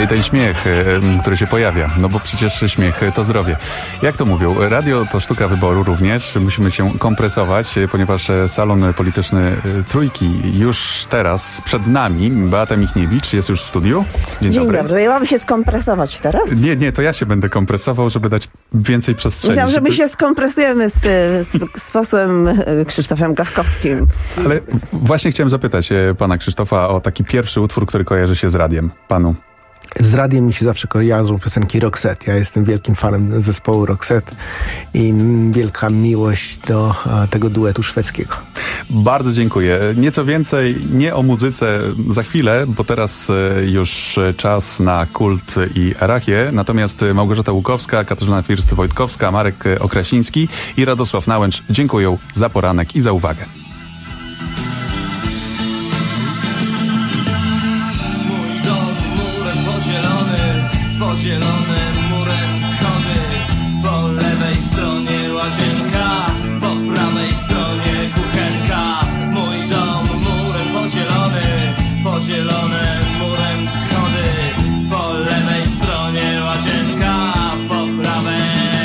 ten śmiech, który się pojawia, no bo przecież śmiech to zdrowie. Jak to mówią? Radio to sztuka wyboru również. Musimy się kompresować, ponieważ salon polityczny Trójki już teraz przed nami. Beata Michniewicz jest już w studiu. Dzień dobry. Ja mam się skompresować teraz? Nie, to ja się będę kompresował, żeby dać więcej przestrzeni. Myślałam, że my się skompresujemy z posłem Krzysztofem Gawkowskim. Ale właśnie chciałem zapytać pana Krzysztofa o taki pierwszy utwór, który kojarzy się z radiem. Panu. Z radiem mi się zawsze kojarzą piosenki Roxette. Ja jestem wielkim fanem zespołu Roxette i wielka miłość do tego duetu szwedzkiego. Bardzo dziękuję. Nieco więcej nie o muzyce za chwilę, bo teraz już czas na Kult i Arachię. Natomiast Małgorzata Łukowska, Katarzyna First-Wojtkowska, Marek Okrasiński i Radosław Nałęcz dziękuję za poranek i za uwagę. Podzielone murem schody, po lewej stronie łazienka, po prawej stronie kuchenka. Mój dom murem podzielone murem schody, po lewej stronie łazienka, po prawej.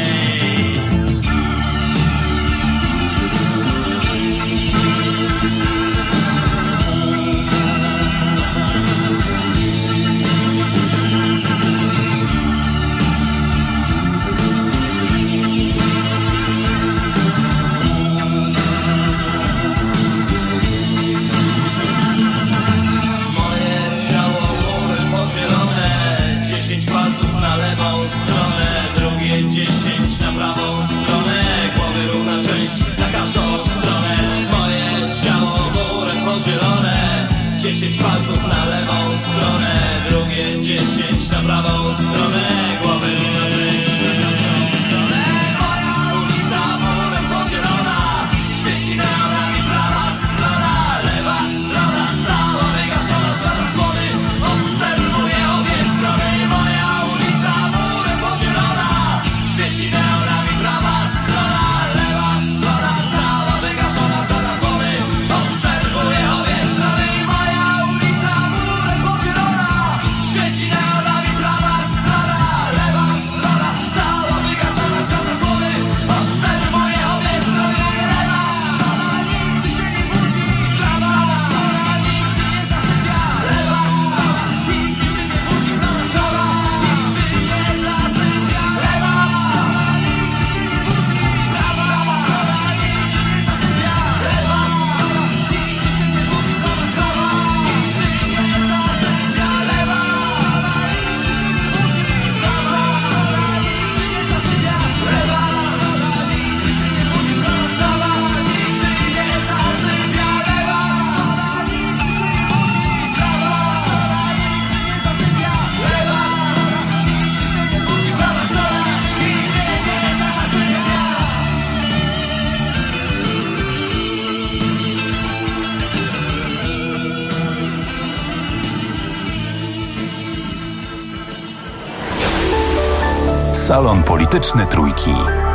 Salon Polityczny Trójki.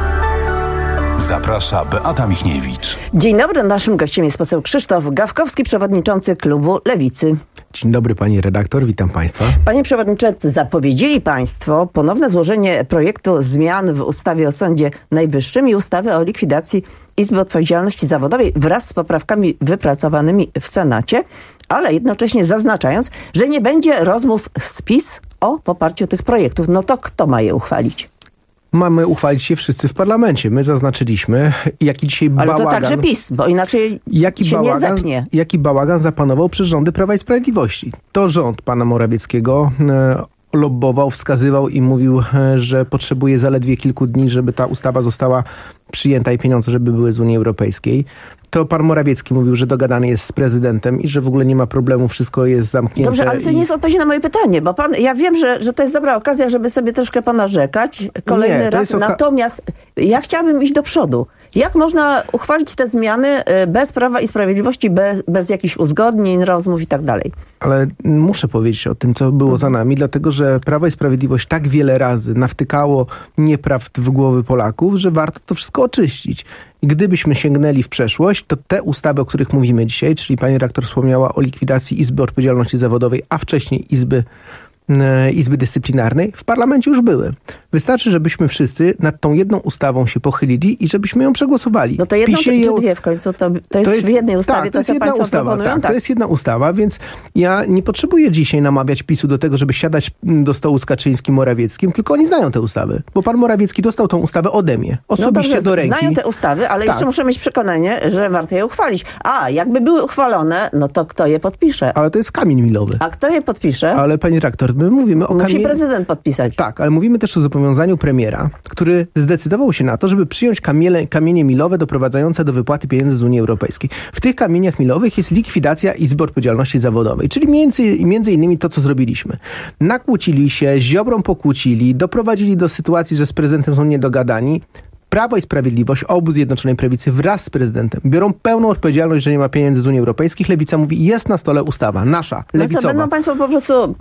Zaprasza Beata Michniewicz. Dzień dobry, naszym gościem jest poseł Krzysztof Gawkowski, przewodniczący klubu Lewicy. Dzień dobry pani redaktor, witam państwa. Panie przewodniczący, zapowiedzieli państwo ponowne złożenie projektu zmian w ustawie o Sądzie Najwyższym i ustawy o likwidacji Izby Odpowiedzialności Zawodowej wraz z poprawkami wypracowanymi w Senacie, ale jednocześnie zaznaczając, że nie będzie rozmów z PiS o poparciu tych projektów. No to kto ma je uchwalić? Mamy uchwalić się wszyscy w parlamencie. My zaznaczyliśmy, jaki dzisiaj bałagan... Ale to także PiS, bo inaczej nie zepnie. Jaki bałagan zapanował przez rządy Prawa i Sprawiedliwości. To rząd pana Morawieckiego lobbował, wskazywał i mówił, że potrzebuje zaledwie kilku dni, żeby ta ustawa została przyjęta i pieniądze, żeby były z Unii Europejskiej. To pan Morawiecki mówił, że dogadany jest z prezydentem i że w ogóle nie ma problemu, wszystko jest zamknięte. Dobrze, ale to nie jest odpowiedź na moje pytanie, bo ja wiem, że to jest dobra okazja, żeby sobie troszkę ponarzekać kolejny raz. Natomiast ja chciałabym iść do przodu. Jak można uchwalić te zmiany bez Prawa i Sprawiedliwości, bez jakichś uzgodnień, rozmów i tak dalej? Ale muszę powiedzieć o tym, co było za nami, dlatego że Prawo i Sprawiedliwość tak wiele razy nawtykało nieprawd w głowy Polaków, że warto to wszystko oczyścić. I gdybyśmy sięgnęli w przeszłość, to te ustawy, o których mówimy dzisiaj, czyli pani redaktor wspomniała o likwidacji Izby Odpowiedzialności Zawodowej, a wcześniej Izby Izby Dyscyplinarnej w parlamencie już były. Wystarczy, żebyśmy wszyscy nad tą jedną ustawą się pochylili i żebyśmy ją przegłosowali. No to jedną czy dwie w końcu? To jest w jednej ustawie, tak, to jest jedna ustawa. Tak, to jest jedna ustawa, więc ja nie potrzebuję dzisiaj namawiać PiS-u do tego, żeby siadać do stołu z Kaczyńskim, Morawieckim, tylko oni znają te ustawy. Bo pan Morawiecki dostał tą ustawę ode mnie, osobiście do ręki. Znają te ustawy, ale jeszcze muszę mieć przekonanie, że warto je uchwalić. A, jakby były uchwalone, no to kto je podpisze? Ale to jest kamień milowy. A kto je podpisze? Ale pani redaktor, my mówimy o Musi prezydent podpisać. Tak, ale mówimy też o zobowiązaniu premiera, który zdecydował się na to, żeby przyjąć kamienie milowe doprowadzające do wypłaty pieniędzy z Unii Europejskiej. W tych kamieniach milowych jest likwidacja Izby Odpowiedzialności Zawodowej, czyli między innymi to, co zrobiliśmy. Nakłócili się, z Ziobrą pokłócili, doprowadzili do sytuacji, że z prezydentem są niedogadani. Prawo i Sprawiedliwość, obóz Zjednoczonej Prawicy wraz z prezydentem biorą pełną odpowiedzialność, że nie ma pieniędzy z Unii Europejskiej. Lewica mówi, jest na stole ustawa, nasza, lewicowa. No co, będą państwo po prostu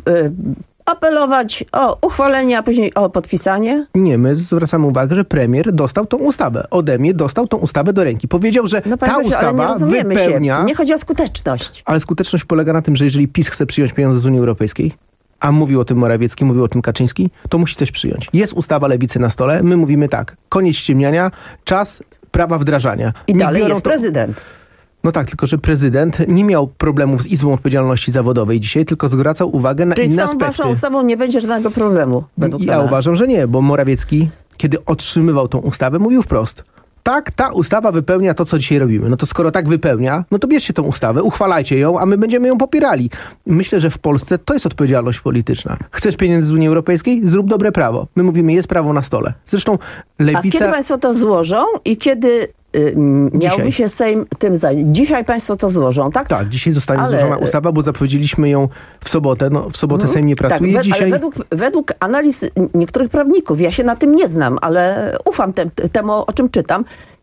apelować o uchwalenie, a później o podpisanie? Nie, my zwracamy uwagę, że premier dostał tą ustawę. Ode mnie dostał tą ustawę do ręki. Powiedział, że ta ustawa wypełnia... Nie chodzi o skuteczność. Ale skuteczność polega na tym, że jeżeli PiS chce przyjąć pieniądze z Unii Europejskiej, a mówił o tym Morawiecki, mówił o tym Kaczyński, to musi coś przyjąć. Jest ustawa Lewicy na stole, my mówimy tak, koniec ściemniania, czas prawa wdrażania. I dalej jest prezydent. No tak, tylko że prezydent nie miał problemów z Izbą Odpowiedzialności Zawodowej dzisiaj, tylko zwracał uwagę na inne aspekty. Czyli z tą waszą ustawą nie będzie żadnego problemu, według pana? Ja uważam, że nie, bo Morawiecki, kiedy otrzymywał tą ustawę, mówił wprost. Tak, ta ustawa wypełnia to, co dzisiaj robimy. No to skoro tak wypełnia, no to bierzcie tą ustawę, uchwalajcie ją, a my będziemy ją popierali. Myślę, że w Polsce to jest odpowiedzialność polityczna. Chcesz pieniędzy z Unii Europejskiej? Zrób dobre prawo. My mówimy, jest prawo na stole. Zresztą Lewica... A kiedy państwo to złożą i kiedy miałby się Sejm tym zająć? Dzisiaj państwo to złożą, tak? Tak, dzisiaj zostanie złożona ustawa, bo zapowiedzieliśmy ją w sobotę. No, w sobotę Sejm nie pracuje. Tak, dzisiaj... ale według analiz niektórych prawników, ja się na tym nie znam, ale ufam temu, o czym czytam,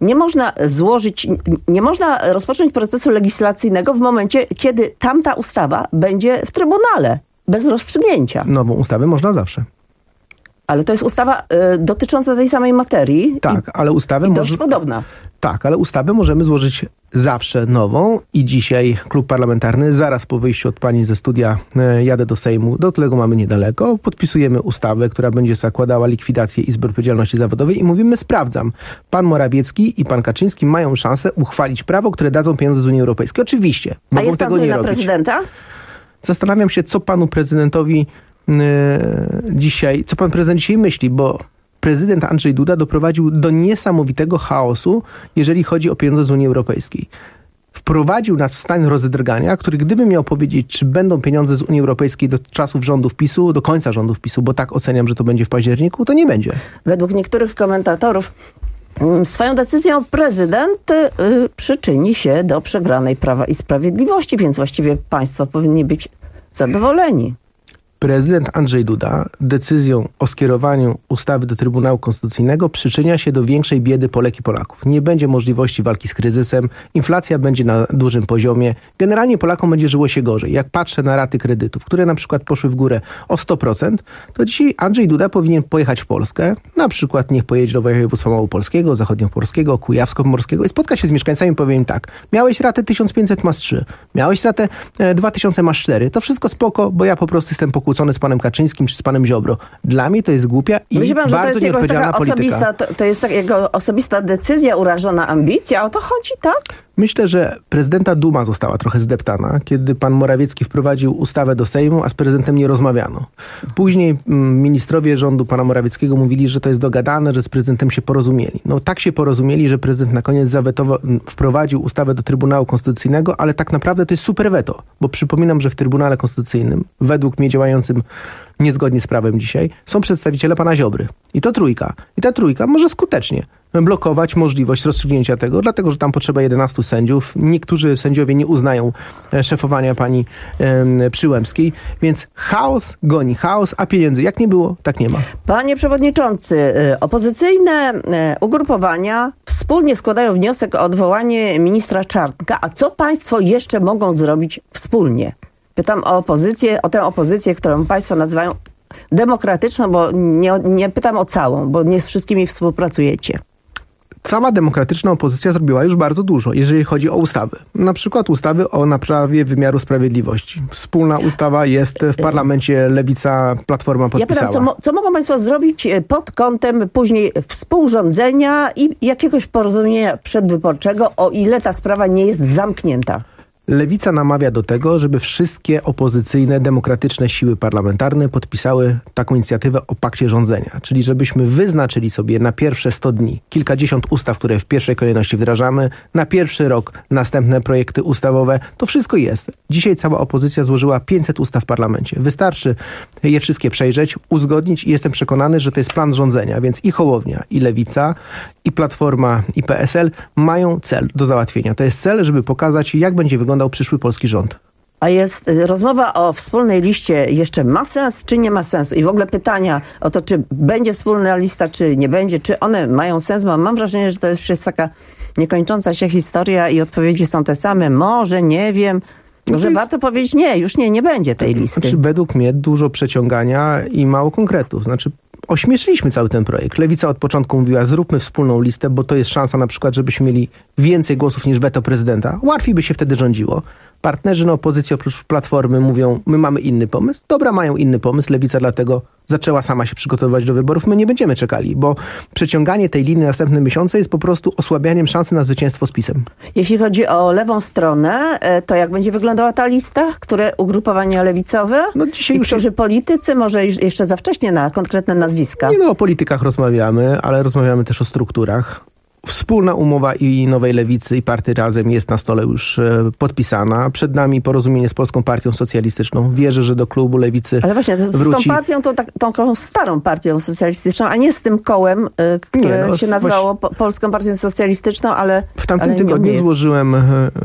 nie można rozpocząć procesu legislacyjnego w momencie, kiedy tamta ustawa będzie w Trybunale, bez rozstrzygnięcia. Nową ustawę można zawsze. Ale to jest ustawa dotycząca tej samej materii. Tak, ale ustawę dość podobna. Tak, ale ustawę możemy złożyć zawsze nową i dzisiaj klub parlamentarny, zaraz po wyjściu od pani ze studia jadę do Sejmu, do którego mamy niedaleko, podpisujemy ustawę, która będzie zakładała likwidację Izby Odpowiedzialności Zawodowej i mówimy, sprawdzam, pan Morawiecki i pan Kaczyński mają szansę uchwalić prawo, które dadzą pieniądze z Unii Europejskiej. Oczywiście, mogą jest pan tego nie na robić. Prezydenta? Zastanawiam się, co panu prezydentowi dzisiaj, co pan prezydent dzisiaj myśli, bo prezydent Andrzej Duda doprowadził do niesamowitego chaosu, jeżeli chodzi o pieniądze z Unii Europejskiej. Wprowadził nas w stan rozedrgania, który gdyby miał powiedzieć, czy będą pieniądze z Unii Europejskiej do czasów rządów PiS-u, do końca rządów PiS-u, bo tak oceniam, że to będzie w październiku, to nie będzie. Według niektórych komentatorów swoją decyzją prezydent przyczyni się do przegranej Prawa i Sprawiedliwości, więc właściwie państwo powinni być zadowoleni. Prezydent Andrzej Duda decyzją o skierowaniu ustawy do Trybunału Konstytucyjnego przyczynia się do większej biedy Polek i Polaków. Nie będzie możliwości walki z kryzysem, inflacja będzie na dużym poziomie. Generalnie Polakom będzie żyło się gorzej. Jak patrzę na raty kredytów, które na przykład poszły w górę o 100%, to dzisiaj Andrzej Duda powinien pojechać w Polskę, na przykład niech pojedzie do województwa małopolskiego, zachodniopolskiego, kujawsko-pomorskiego i spotka się z mieszkańcami i powie im tak, miałeś ratę 1500, masz 3, miałeś ratę 2000, masz 4, to wszystko spoko, bo ja po prostu jestem pokłócony z panem Kaczyńskim czy z panem Ziobro. Dla mnie to jest głupia i bardzo nieodpowiedzialna polityka. To jest jego osobista decyzja, urażona ambicja, o to chodzi, tak? Myślę, że prezydenta duma została trochę zdeptana, kiedy pan Morawiecki wprowadził ustawę do Sejmu, a z prezydentem nie rozmawiano. Później ministrowie rządu pana Morawieckiego mówili, że to jest dogadane, że z prezydentem się porozumieli. No tak się porozumieli, że prezydent na koniec wprowadził ustawę do Trybunału Konstytucyjnego, ale tak naprawdę to jest super weto, bo przypominam, że w Trybunale Konstytucyjnym, według mnie działającym niezgodnie z prawem dzisiaj, są przedstawiciele pana Ziobry. I to trójka. I ta trójka może skutecznie blokować możliwość rozstrzygnięcia tego, dlatego, że tam potrzeba 11 sędziów. Niektórzy sędziowie nie uznają szefowania pani Przyłębskiej, więc chaos goni chaos, a pieniędzy jak nie było, tak nie ma. Panie przewodniczący, opozycyjne ugrupowania wspólnie składają wniosek o odwołanie ministra Czarnka. A co państwo jeszcze mogą zrobić wspólnie? Pytam o tę opozycję, którą państwo nazywają demokratyczną, bo nie pytam o całą, bo nie z wszystkimi współpracujecie. Cała demokratyczna opozycja zrobiła już bardzo dużo, jeżeli chodzi o ustawy. Na przykład ustawy o naprawie wymiaru sprawiedliwości. Wspólna ustawa jest w parlamencie, Lewica, Platforma podpisała. Ja pytam, co mogą państwo zrobić pod kątem później współrządzenia i jakiegoś porozumienia przedwyborczego, o ile ta sprawa nie jest zamknięta? Lewica namawia do tego, żeby wszystkie opozycyjne, demokratyczne siły parlamentarne podpisały taką inicjatywę o pakcie rządzenia. Czyli żebyśmy wyznaczyli sobie na pierwsze 100 dni kilkadziesiąt ustaw, które w pierwszej kolejności wdrażamy, na pierwszy rok następne projekty ustawowe. To wszystko jest. Dzisiaj cała opozycja złożyła 500 ustaw w parlamencie. Wystarczy je wszystkie przejrzeć, uzgodnić i jestem przekonany, że to jest plan rządzenia. Więc i Hołownia, i Lewica, i Platforma, i PSL mają cel do załatwienia. To jest cel, żeby pokazać, jak będzie wyglądał przyszły polski rząd. A jest rozmowa o wspólnej liście jeszcze ma sens, czy nie ma sensu? I w ogóle pytania o to, czy będzie wspólna lista, czy nie będzie, czy one mają sens? Mam wrażenie, że to już jest taka niekończąca się historia i odpowiedzi są te same. Może, nie wiem. Może warto powiedzieć nie, już nie będzie tej listy. Znaczy, według mnie dużo przeciągania i mało konkretów. Znaczy, ośmieszyliśmy cały ten projekt. Lewica od początku mówiła, zróbmy wspólną listę, bo to jest szansa na przykład, żebyśmy mieli więcej głosów niż weto prezydenta. Łatwiej by się wtedy rządziło. Partnerzy na opozycji oprócz Platformy mówią, my mamy inny pomysł. Dobra, mają inny pomysł. Lewica dlatego zaczęła sama się przygotowywać do wyborów. My nie będziemy czekali, bo przeciąganie tej linii następne miesiące jest po prostu osłabianiem szansy na zwycięstwo z PiS-em. Jeśli chodzi o lewą stronę, to jak będzie wyglądała ta lista? Które ugrupowania lewicowe? No dzisiaj już którzy politycy? Może jeszcze za wcześnie na konkretne nazwiska? Nie, o politykach rozmawiamy, ale rozmawiamy też o strukturach. Wspólna umowa i Nowej Lewicy i Partii Razem jest na stole już podpisana. Przed nami porozumienie z Polską Partią Socjalistyczną. Wierzę, że do klubu Lewicy Ale właśnie, wróci. z tą partią, tą starą partią socjalistyczną, a nie z tym kołem, które się nazywało Polską Partią Socjalistyczną, ale w tamtym tygodniu złożyłem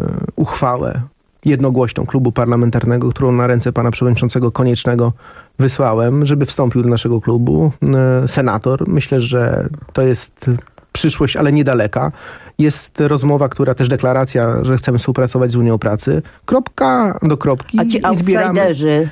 uchwałę jednogłośną klubu parlamentarnego, którą na ręce pana przewodniczącego Koniecznego wysłałem, żeby wstąpił do naszego klubu. Senator. Myślę, że to jest przyszłość, ale niedaleka. Jest rozmowa, która też deklaracja, że chcemy współpracować z Unią Pracy. Kropka do kropki. A ci outsiderzy,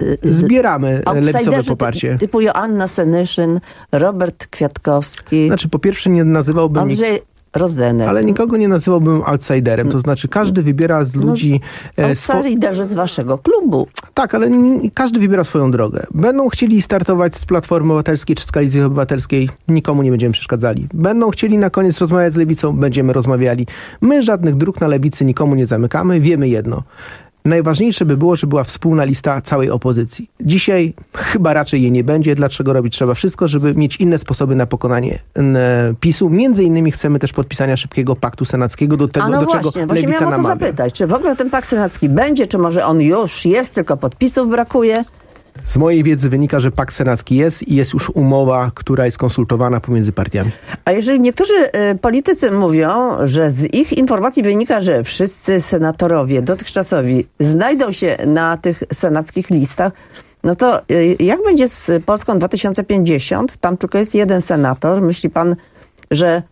zbieramy lewicowe poparcie. Typu Joanna Senyszyn, Robert Kwiatkowski. Znaczy, po pierwsze nie nazywałbym... Andrzej Rozenek. Ale nikogo nie nazywałbym outsiderem. To znaczy, każdy wybiera z ludzi... Outsiderzy z waszego klubu. Tak, ale każdy wybiera swoją drogę. Będą chcieli startować z Platformy Obywatelskiej czy z Koalicji Obywatelskiej, nikomu nie będziemy przeszkadzali. Będą chcieli na koniec rozmawiać z Lewicą, będziemy rozmawiali. My żadnych dróg na Lewicy nikomu nie zamykamy, wiemy jedno. Najważniejsze by było, że była wspólna lista całej opozycji. Dzisiaj chyba raczej jej nie będzie. Dlaczego robić trzeba wszystko, żeby mieć inne sposoby na pokonanie PiS-u? Między innymi chcemy też podpisania szybkiego paktu senackiego, do tego, do czego Lewica miałam o to zapytać. Czy w ogóle ten pakt senacki będzie, czy może on już jest, tylko podpisów brakuje? Z mojej wiedzy wynika, że pakt senacki jest i jest już umowa, która jest konsultowana pomiędzy partiami. A jeżeli niektórzy politycy mówią, że z ich informacji wynika, że wszyscy senatorowie dotychczasowi znajdą się na tych senackich listach, no to jak będzie z Polską 2050? Tam tylko jest jeden senator. Myśli pan, że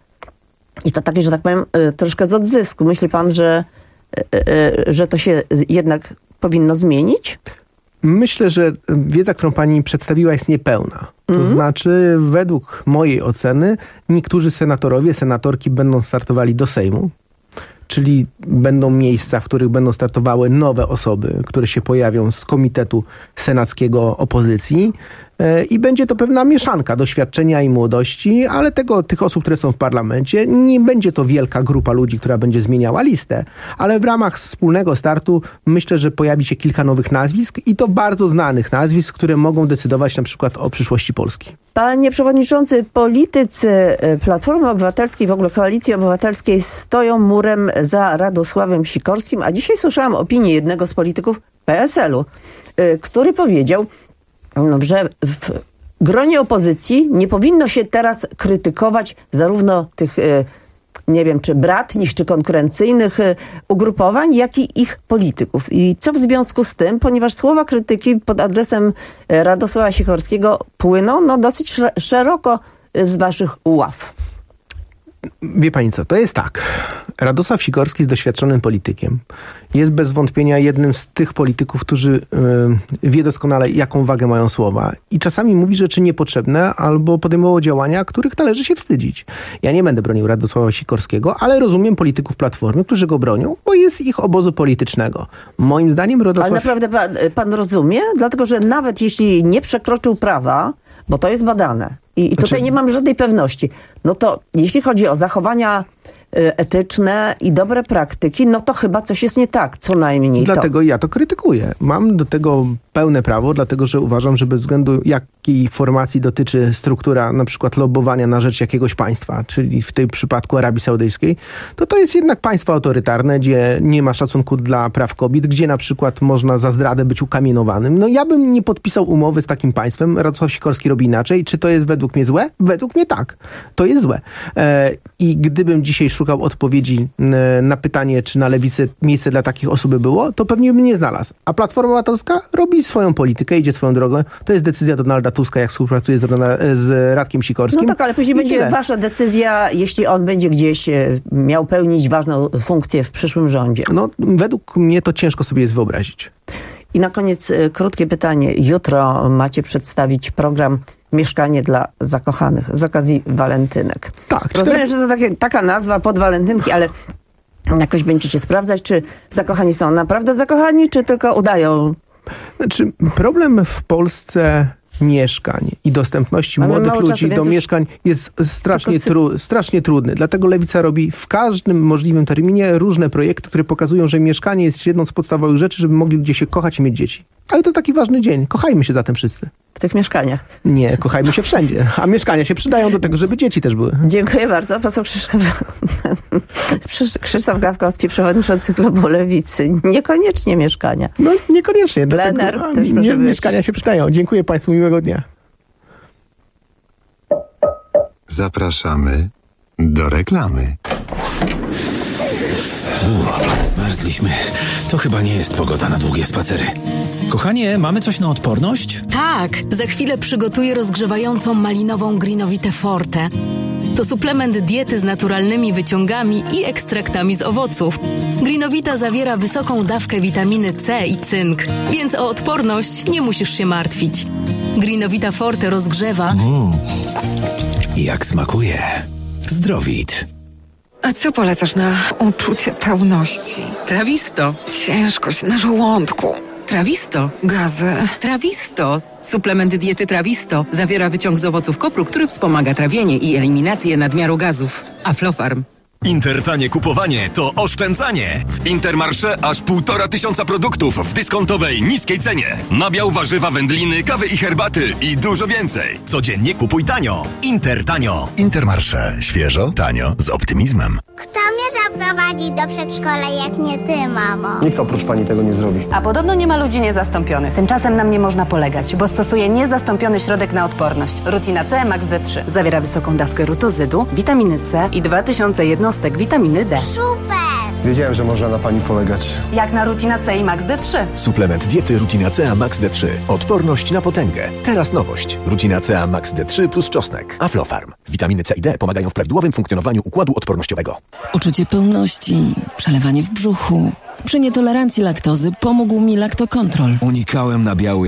i to takie, że tak powiem, troszkę z odzysku. Myśli pan, że to się jednak powinno zmienić? Myślę, że wiedza, którą pani przedstawiła, jest niepełna. To znaczy, według mojej oceny, niektórzy senatorowie, senatorki będą startowali do Sejmu, czyli będą miejsca, w których będą startowały nowe osoby, które się pojawią z komitetu senackiego opozycji. I będzie to pewna mieszanka doświadczenia i młodości, ale tych osób, które są w parlamencie, nie będzie to wielka grupa ludzi, która będzie zmieniała listę. Ale w ramach wspólnego startu myślę, że pojawi się kilka nowych nazwisk i to bardzo znanych nazwisk, które mogą decydować na przykład o przyszłości Polski. Panie przewodniczący, politycy Platformy Obywatelskiej, w ogóle Koalicji Obywatelskiej stoją murem za Radosławem Sikorskim, a dzisiaj słyszałam opinię jednego z polityków PSL-u, który powiedział, że w gronie opozycji nie powinno się teraz krytykować zarówno tych, nie wiem, czy bratnich, czy konkurencyjnych ugrupowań, jak i ich polityków. I co w związku z tym, ponieważ słowa krytyki pod adresem Radosława Sikorskiego płyną dosyć szeroko z waszych ław. Wie pani co, to jest tak. Radosław Sikorski jest doświadczonym politykiem. Jest bez wątpienia jednym z tych polityków, którzy wie doskonale, jaką wagę mają słowa. I czasami mówi rzeczy niepotrzebne albo podejmował działania, których należy się wstydzić. Ja nie będę bronił Radosława Sikorskiego, ale rozumiem polityków Platformy, którzy go bronią, bo jest z ich obozu politycznego. Moim zdaniem Radosław... Ale naprawdę pan rozumie? Dlatego, że nawet jeśli nie przekroczył prawa, bo to jest badane i tutaj nie mam żadnej pewności, no to jeśli chodzi o zachowania etyczne i dobre praktyki, no to chyba coś jest nie tak, co najmniej. Dlatego ja to krytykuję. Mam do tego pełne prawo, dlatego że uważam, że bez względu jakiej formacji dotyczy struktura na przykład lobbowania na rzecz jakiegoś państwa, czyli w tym przypadku Arabii Saudyjskiej, to jest jednak państwo autorytarne, gdzie nie ma szacunku dla praw kobiet, gdzie na przykład można za zdradę być ukamienowanym. No ja bym nie podpisał umowy z takim państwem. Radosław Sikorski robi inaczej. Czy to jest według mnie złe? Według mnie tak. To jest złe. I gdybym dzisiaj szukał odpowiedzi na pytanie, czy na lewicy miejsce dla takich osób by było, to pewnie bym nie znalazł. A Platforma Obywatelska robi swoją politykę, idzie swoją drogą. To jest decyzja Donalda Tuska, jak współpracuje z Radkiem Sikorskim. No tak, ale później będzie wasza decyzja, jeśli on będzie gdzieś miał pełnić ważną funkcję w przyszłym rządzie. No, według mnie to ciężko sobie jest wyobrazić. I na koniec krótkie pytanie. Jutro macie przedstawić program Mieszkanie dla zakochanych z okazji walentynek. Tak. Rozumiem, że to taka nazwa pod walentynki, ale jakoś będziecie sprawdzać, czy zakochani są naprawdę zakochani, czy tylko udają? Znaczy, problem w Polsce mieszkań i dostępności młodych ludzi do mieszkań jest strasznie trudny. Dlatego Lewica robi w każdym możliwym terminie różne projekty, które pokazują, że mieszkanie jest jedną z podstawowych rzeczy, żeby mogli ludzie się kochać i mieć dzieci. Ale to taki ważny dzień. Kochajmy się zatem wszyscy. W tych mieszkaniach? Nie, kochajmy się wszędzie. A mieszkania się przydają do tego, żeby dzieci też były. Dziękuję bardzo. Poseł Krzysztof Gawkowski, przewodniczący klubu Lewicy. Niekoniecznie mieszkania. No niekoniecznie. Plener też może być. Mieszkania się przydają. Dziękuję Państwu. Miłego dnia. Zapraszamy do reklamy. Zmarzliśmy. To chyba nie jest pogoda na długie spacery. Kochanie, mamy coś na odporność? Tak, za chwilę przygotuję rozgrzewającą malinową Greenovitę Forte. To suplement diety z naturalnymi wyciągami i ekstraktami z owoców. Greenovita zawiera wysoką dawkę witaminy C i cynk, więc o odporność nie musisz się martwić. Greenovita Forte rozgrzewa. Jak smakuje. Zdrowit. A co polecasz na uczucie pełności? Trawisto. Ciężkość na żołądku. Trawisto. Gazy. Trawisto. Suplement diety Trawisto zawiera wyciąg z owoców kopru, który wspomaga trawienie i eliminację nadmiaru gazów. Aflofarm. Intertanie kupowanie to oszczędzanie. W Intermarché aż 1500 produktów w dyskontowej, niskiej cenie. Nabiał, warzywa, wędliny, kawy i herbaty i dużo więcej. Codziennie kupuj tanio. Intertanio. Intermarché. Świeżo, tanio, z optymizmem. Kto mnie zaprowadzi do przedszkola, jak nie ty, mamo? Nikt oprócz pani tego nie zrobi. A podobno nie ma ludzi niezastąpionych. Tymczasem na mnie można polegać, bo stosuję niezastąpiony środek na odporność. Rutina C Max D3. Zawiera wysoką dawkę rutozydu, witaminy C i 2000 jednostek witaminy D. Super! Wiedziałem, że można na pani polegać. Jak na Rutina C i Max D3. Suplement diety Rutina C Max D3. Odporność na potęgę. Teraz nowość. Rutina C Max D3 plus czosnek. Aflofarm. Witaminy C i D pomagają w prawidłowym funkcjonowaniu układu odpornościowego. Uczucie pełności, przelewanie w brzuchu. Przy nietolerancji laktozy pomógł mi Lactocontrol. Unikałem nabiału